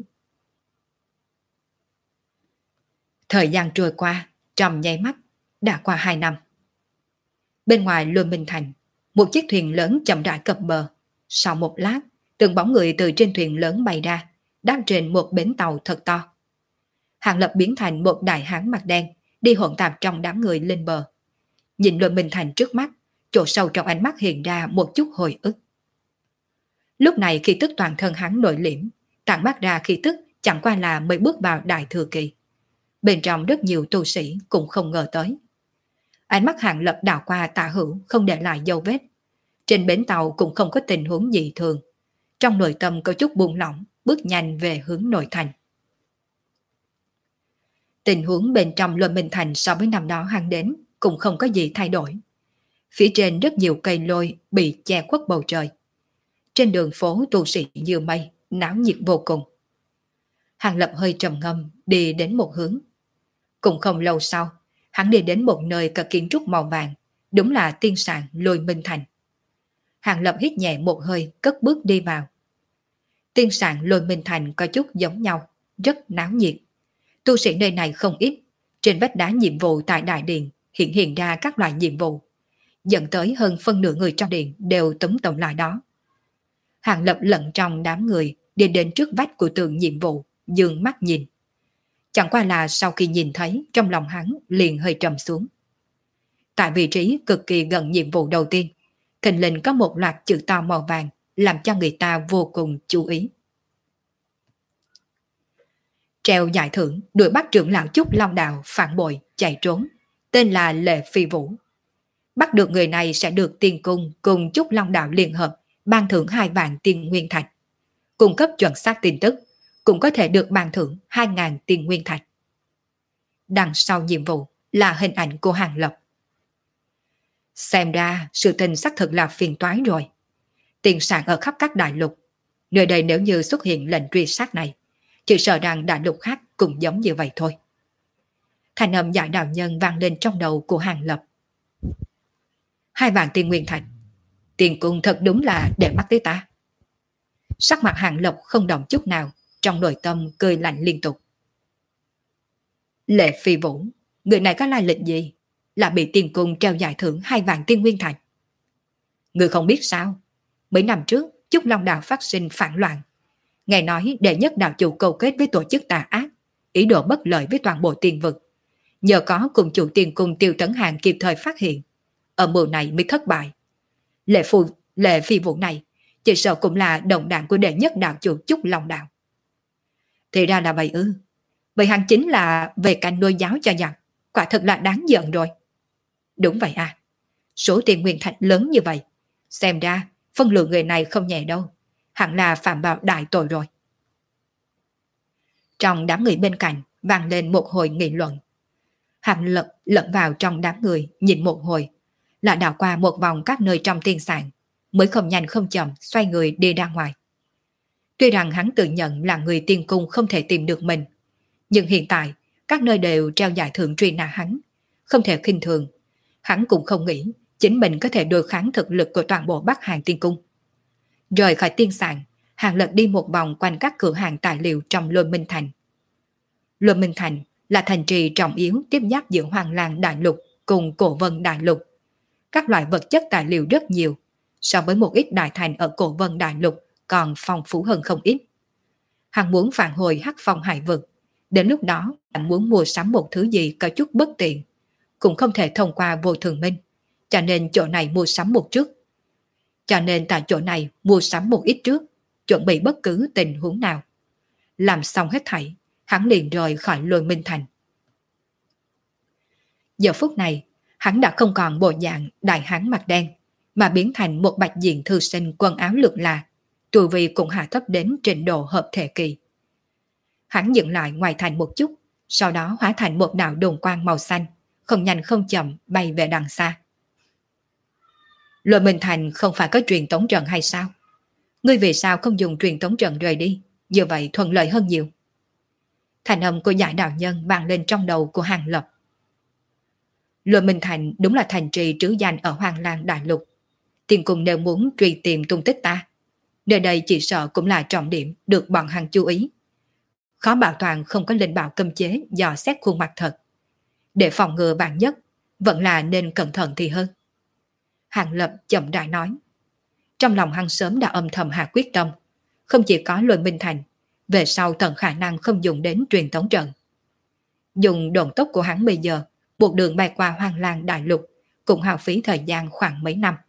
Thời gian trôi qua, trong nháy mắt, đã qua hai năm. Bên ngoài Luân Minh Thành, một chiếc thuyền lớn chậm rãi cập bờ. Sau một lát, từng bóng người từ trên thuyền lớn bay ra, đáp trên một bến tàu thật to. Hàng Lập biến thành một đại hán mặt đen, đi hỗn tạp trong đám người lên bờ. Nhìn Luân Minh Thành trước mắt, chỗ sâu trong ánh mắt hiện ra một chút hồi ức. Lúc này khí tức toàn thân hắn nội liễm, tản mắt ra khí tức chẳng qua là mới bước vào đại thừa kỳ. Bên trong rất nhiều tu sĩ cũng không ngờ tới. Ánh mắt Hàng Lập đảo qua tả hữu không để lại dấu vết. Trên bến tàu cũng không có tình huống gì thường. Trong nội tâm có chút buông lỏng, bước nhanh về hướng nội thành. Tình huống bên trong Luân Minh Thành so với năm đó hắn đến cũng không có gì thay đổi. Phía trên rất nhiều cây lôi bị che khuất bầu trời. Trên đường phố tu sĩ như mây, náo nhiệt vô cùng. Hàng Lập hơi trầm ngâm đi đến một hướng. Cũng không lâu sau, hắn đi đến một nơi có kiến trúc màu vàng, đúng là tiên sạn Lôi Minh Thành. Hàng Lập hít nhẹ một hơi, cất bước đi vào. Tiên sạn Lôi Minh Thành có chút giống nhau, rất náo nhiệt. Tu sĩ nơi này không ít, trên vách đá nhiệm vụ tại đại điện hiện hiện ra các loại nhiệm vụ, dẫn tới hơn phân nửa người trong điện đều túm tụm lại đó. Hàng Lập lẫn trong đám người đi đến trước vách của tường nhiệm vụ, dương mắt nhìn. Chẳng qua là sau khi nhìn thấy, trong lòng hắn liền hơi trầm xuống. Tại vị trí cực kỳ gần nhiệm vụ đầu tiên, thình lình có một loạt chữ to màu vàng làm cho người ta vô cùng chú ý. Treo giải thưởng đuổi bắt trưởng lão Trúc Long Đạo phản bội chạy trốn, tên là Lệ Phi Vũ. Bắt được người này sẽ được Tiên Cung cùng Trúc Long Đạo liên hợp ban thưởng hai vạn tiền nguyên thạch. Cung cấp chuẩn xác tin tức, cũng có thể được ban thưởng hai ngàn tiền nguyên thạch. Đằng sau nhiệm vụ là hình ảnh của Hàng Lập. Xem ra sự tình xác thực là phiền toái rồi. Tiền sản ở khắp các đại lục. Nơi đây nếu như xuất hiện lệnh truy sát này, chỉ sợ rằng đại lục khác cũng giống như vậy thôi. Thành âm giải đạo nhân vang lên trong đầu của Hàng Lập. Hai vạn tiền nguyên thạch. Tiền Cung thật đúng là để mắt tới ta. Sắc mặt Hàng Lập không động chút nào, trong nội tâm cười lạnh liên tục. Lệ Phi Vũ, người này có lai lịch gì? Là bị Tiền Cung treo giải thưởng hai vạn tiên nguyên thạch. Người không biết sao? Mấy năm trước, Trúc Long Đạo phát sinh phản loạn. Nghe nói đệ nhất đạo chủ câu kết với tổ chức tà ác, ý đồ bất lợi với toàn bộ tiền vực. Nhờ có cùng chủ Tiền Cung Tiêu Tấn Hàng kịp thời phát hiện, ở mưu này mới thất bại. Lệ, phù, lệ Phi Vũ này chỉ sợ cũng là đồng đảng của đệ nhất đạo chủ Trúc Long Đạo. Thì ra là vậy ư. Vậy hắn chính là về cạnh nuôi giáo cho giặc, quả thật là đáng giận rồi. Đúng vậy à. Số tiền nguyên thạch lớn như vậy, xem ra phân lượng người này không nhẹ đâu. Hẳn là phạm vào đại tội rồi. Trong đám người bên cạnh vang lên một hồi nghị luận. Hàng Lập lẫn vào trong đám người nhìn một hồi, lại đảo qua một vòng các nơi trong tiên sản, mới không nhanh không chậm xoay người đi ra ngoài. Tuy rằng hắn tự nhận là người Tiên Cung không thể tìm được mình, nhưng hiện tại các nơi đều treo giải thưởng truy nã hắn, không thể khinh thường. Hắn cũng không nghĩ chính mình có thể đối kháng thực lực của toàn bộ Bắc Hàng Tiên Cung. Rời khỏi tiên sản, Hàng Lập đi một vòng quanh các cửa hàng tài liệu trong Luân Minh Thành. Luân Minh Thành là thành trì trọng yếu tiếp giáp giữa Hoàng Lang Đại Lục cùng Cổ Vân Đại Lục. Các loại vật chất tài liệu rất nhiều, so với một ít đại thành ở Cổ Vân Đại Lục còn phong phú hơn không ít. Hắn muốn phản hồi Hắc Phong Hải Vực, đến lúc đó anh muốn mua sắm một thứ gì có chút bất tiện, cũng không thể thông qua Vô Thường Minh, cho nên chỗ này mua sắm một trước. Cho nên tại chỗ này mua sắm một ít trước, chuẩn bị bất cứ tình huống nào. Làm xong hết thảy, hắn liền rời khỏi Luân Minh Thành. Giờ phút này, hắn đã không còn bộ dạng đại hán mặt đen, mà biến thành một bạch diện thư sinh quần áo lượt là, tu vi cũng hạ thấp đến trình độ hợp thể kỳ. Hắn dừng lại ngoài thành một chút, sau đó hóa thành một đạo đồn quang màu xanh, không nhanh không chậm bay về đằng xa. Lôi Minh Thành không phải có truyền tống trận hay sao? Ngươi vì sao không dùng truyền tống trận rời đi? Như vậy thuận lợi hơn nhiều. Thành âm của giải đạo nhân vang lên trong đầu của Hàng Lập. Lôi Minh Thành đúng là thành trì trứ danh ở Hoàng Lang Đại Lục. Tiên cùng nếu muốn truy tìm tung tích ta, nơi đây chỉ sợ cũng là trọng điểm được bọn hắn chú ý. Khó bảo toàn không có linh bảo cấm chế dò xét khuôn mặt thật. Để phòng ngừa vạn nhất, vẫn là nên cẩn thận thì hơn. Hàng Lập chậm rãi nói. Trong lòng hắn sớm đã âm thầm hạ quyết tâm, không chỉ có Lôi Minh Thành, về sau tận khả năng không dùng đến truyền tống trận. Dùng độn tốc của hắn bây giờ, buộc đường bay qua Hoàng Lang Đại Lục, cũng hao phí thời gian khoảng mấy năm.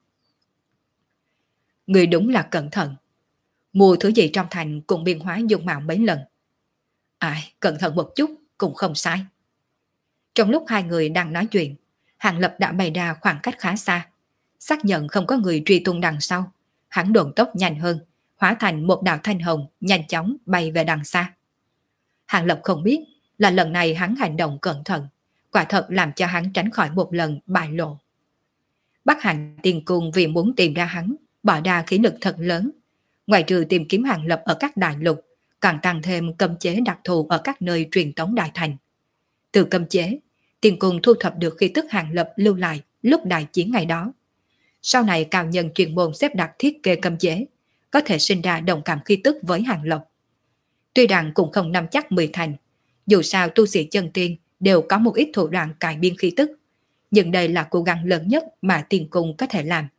Người đúng là cẩn thận. Mua thứ gì trong thành cũng biên hóa dung mạo mấy lần. Ai, cẩn thận một chút cũng không sai. Trong lúc hai người đang nói chuyện, Hàng Lập đã bay ra khoảng cách khá xa. Xác nhận không có người truy tung đằng sau, hắn độn tốc nhanh hơn, hóa thành một đạo thanh hồng nhanh chóng bay về đằng xa. Hàng Lập không biết là lần này hắn hành động cẩn thận, quả thật làm cho hắn tránh khỏi một lần bại lộ. Bắc Hành Tiên Cung vì muốn tìm ra hắn, bỏ ra khí lực thật lớn. Ngoài trừ tìm kiếm Hàng Lập ở các đại lục, còn tăng thêm cấm chế đặc thù ở các nơi truyền tống đại thành. Từ cấm chế, Tiên Cung thu thập được khí tức Hàng Lập lưu lại lúc đại chiến ngày đó. Sau này cao nhân chuyên môn xếp đặt thiết kế cấm chế, có thể sinh ra đồng cảm khí tức với Hàng Lập. Tuy rằng cũng không nắm chắc mười thành, dù sao tu sĩ chân tiên đều có một ít thủ đoạn cải biên khí tức, nhưng đây là cố gắng lớn nhất mà Tiên Cung có thể làm.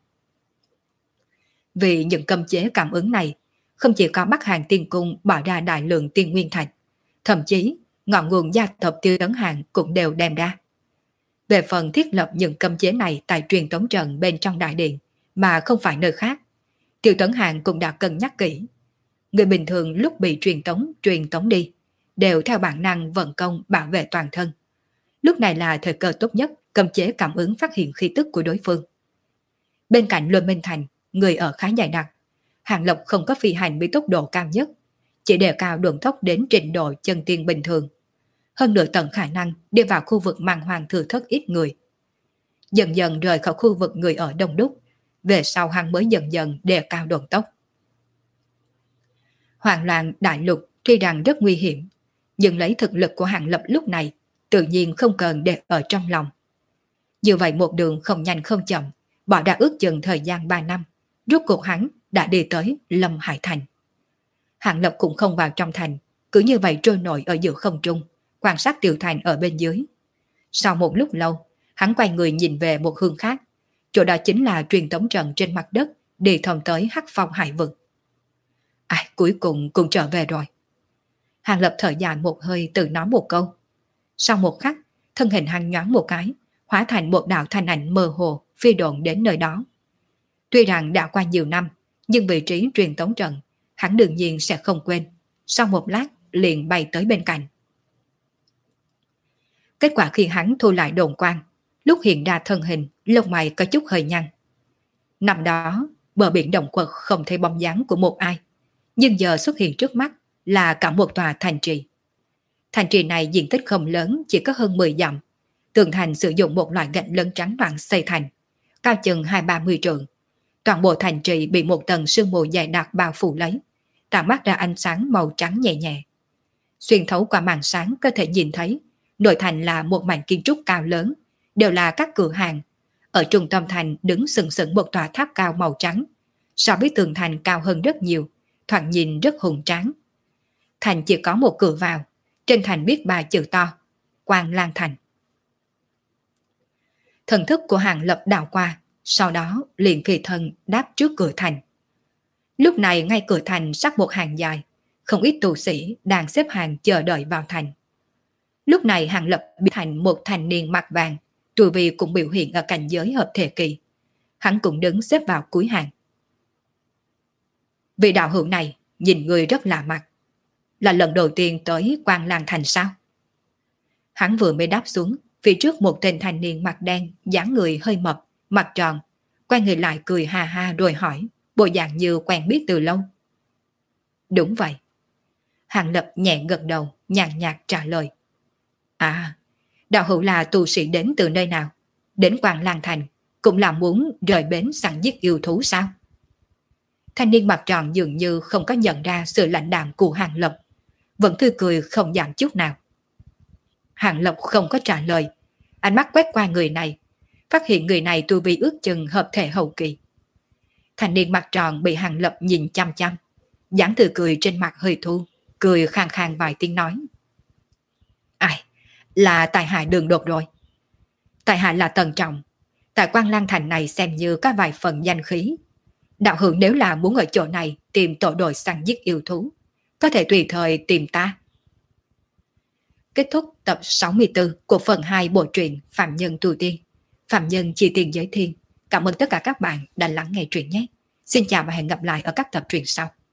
Vì những cấm chế cảm ứng này, không chỉ có Bắc Hàng Tiên Cung bỏ ra đại lượng tiên nguyên thạch, thậm chí ngọn nguồn gia tộc Tiêu Tấn Hàng cũng đều đem ra. Về phần thiết lập những cấm chế này tại truyền tống trận bên trong đại điện, mà không phải nơi khác, Tiêu Tấn Hàng cũng đã cân nhắc kỹ. Người bình thường lúc bị truyền tống, truyền tống đi, đều theo bản năng vận công bảo vệ toàn thân. Lúc này là thời cơ tốt nhất cấm chế cảm ứng phát hiện khí tức của đối phương. Bên cạnh Lôi Minh Thành, người ở khá dày đặc, Hàng Lập không có phi hành với tốc độ cao nhất, chỉ đề cao đường tốc đến trình độ chân tiên bình thường. Hơn nửa tận khả năng đi vào khu vực màng hoàng thừa thất ít người. Dần dần rời khỏi khu vực người ở đông đúc, về sau hắn mới dần dần đề cao đường tốc. Hoàng Lang Đại Lục tuy rằng rất nguy hiểm, nhưng lấy thực lực của Hàng Lập lúc này, tự nhiên không cần để ở trong lòng. Như vậy một đường không nhanh không chậm, bỏ đã ước chừng thời gian ba năm, rốt cuộc hắn đã đi tới Lâm Hải Thành. Hàng Lập cũng không vào trong thành, cứ như vậy trôi nổi ở giữa không trung, quan sát Tiểu Thành ở bên dưới. Sau một lúc lâu, hắn quay người nhìn về một hướng khác, chỗ đó chính là truyền tống trận trên mặt đất đi thông tới Hắc Phong Hải vực. Ai, cuối cùng cũng trở về rồi. Hàng Lập thở dài một hơi tự nói một câu. Sau một khắc, thân hình hắn nhoáng một cái, hóa thành một đạo thanh ảnh mơ hồ phi độn đến nơi đó. Tuy rằng đã qua nhiều năm, nhưng vị trí truyền tống trận, hắn đương nhiên sẽ không quên. Sau một lát, liền bay tới bên cạnh. Kết quả khi hắn thu lại đồn quang, lúc hiện ra thân hình, lông mày có chút hơi nhăn. Năm đó, bờ biển động quật không thấy bóng dáng của một ai, nhưng giờ xuất hiện trước mắt là cả một tòa thành trì. Thành trì này diện tích không lớn, chỉ có hơn mười dặm. Tường thành sử dụng một loại gạch lớn trắng đoạn xây thành, cao chừng hai ba mươi trượng. Toàn bộ thành trì bị một tầng sương mù dày đặc bao phủ lấy, tạo mắt ra ánh sáng màu trắng nhẹ nhẹ. Xuyên thấu qua màn sáng có thể nhìn thấy, nội thành là một mảnh kiến trúc cao lớn, đều là các cửa hàng. Ở trung tâm thành đứng sừng sững một tòa tháp cao màu trắng, so với tường thành cao hơn rất nhiều, thoạt nhìn rất hùng tráng. Thành chỉ có một cửa vào, trên thành viết ba chữ to, Quang Lang Thành. Thần thức của Hàng Lập đảo qua, sau đó liền kỳ thân đáp trước cửa thành. Lúc này ngay cửa thành sắp một hàng dài, không ít tu sĩ đang xếp hàng chờ đợi vào thành. Lúc này Hàng Lập biến thành một thanh niên mặt vàng, tu vi cũng biểu hiện ở cảnh giới hợp thể kỳ. Hắn cũng đứng xếp vào cuối hàng. Vị đạo hữu này nhìn người rất lạ mặt, là lần đầu tiên tới Quang Lang Thành sao? Hắn vừa mới đáp xuống, phía trước một tên thanh niên mặt đen, dáng người hơi mập, mặt tròn, quay người lại cười ha ha rồi hỏi, bộ dạng như quen biết từ lâu. Đúng vậy. Hàng Lập nhẹ gật đầu, nhàn nhạt trả lời. À, đạo hữu là tu sĩ đến từ nơi nào? Đến Quang Lang Thành, cũng là muốn rời bến săn giết yêu thú sao? Thanh niên mặt tròn dường như không có nhận ra sự lãnh đạm của Hàng Lập, vẫn tươi cười không giảm chút nào. Hàng Lập không có trả lời, ánh mắt quét qua người này, phát hiện người này tu vi ước chừng hợp thể hậu kỳ. Thanh niên mặt tròn bị Hàng Lập nhìn chăm chăm, dáng tươi cười trên mặt hơi thu, cười khàn khàn vài tiếng nói. Ai, là tại hạ đường đột rồi. Tại hạ là Tần Trọng, tại Quang Lang Thành này xem như có vài phần danh khí. Đạo hữu nếu là muốn ở chỗ này tìm tổ đội săn giết yêu thú, có thể tùy thời tìm ta. Kết thúc tập sáu mươi tư của phần hai bộ truyện Phạm Nhân Tu Tiên. Phạm Nhân chi tiền giới thiên. Cảm ơn tất cả các bạn đã lắng nghe truyện nhé. Xin chào và hẹn gặp lại ở các tập truyện sau.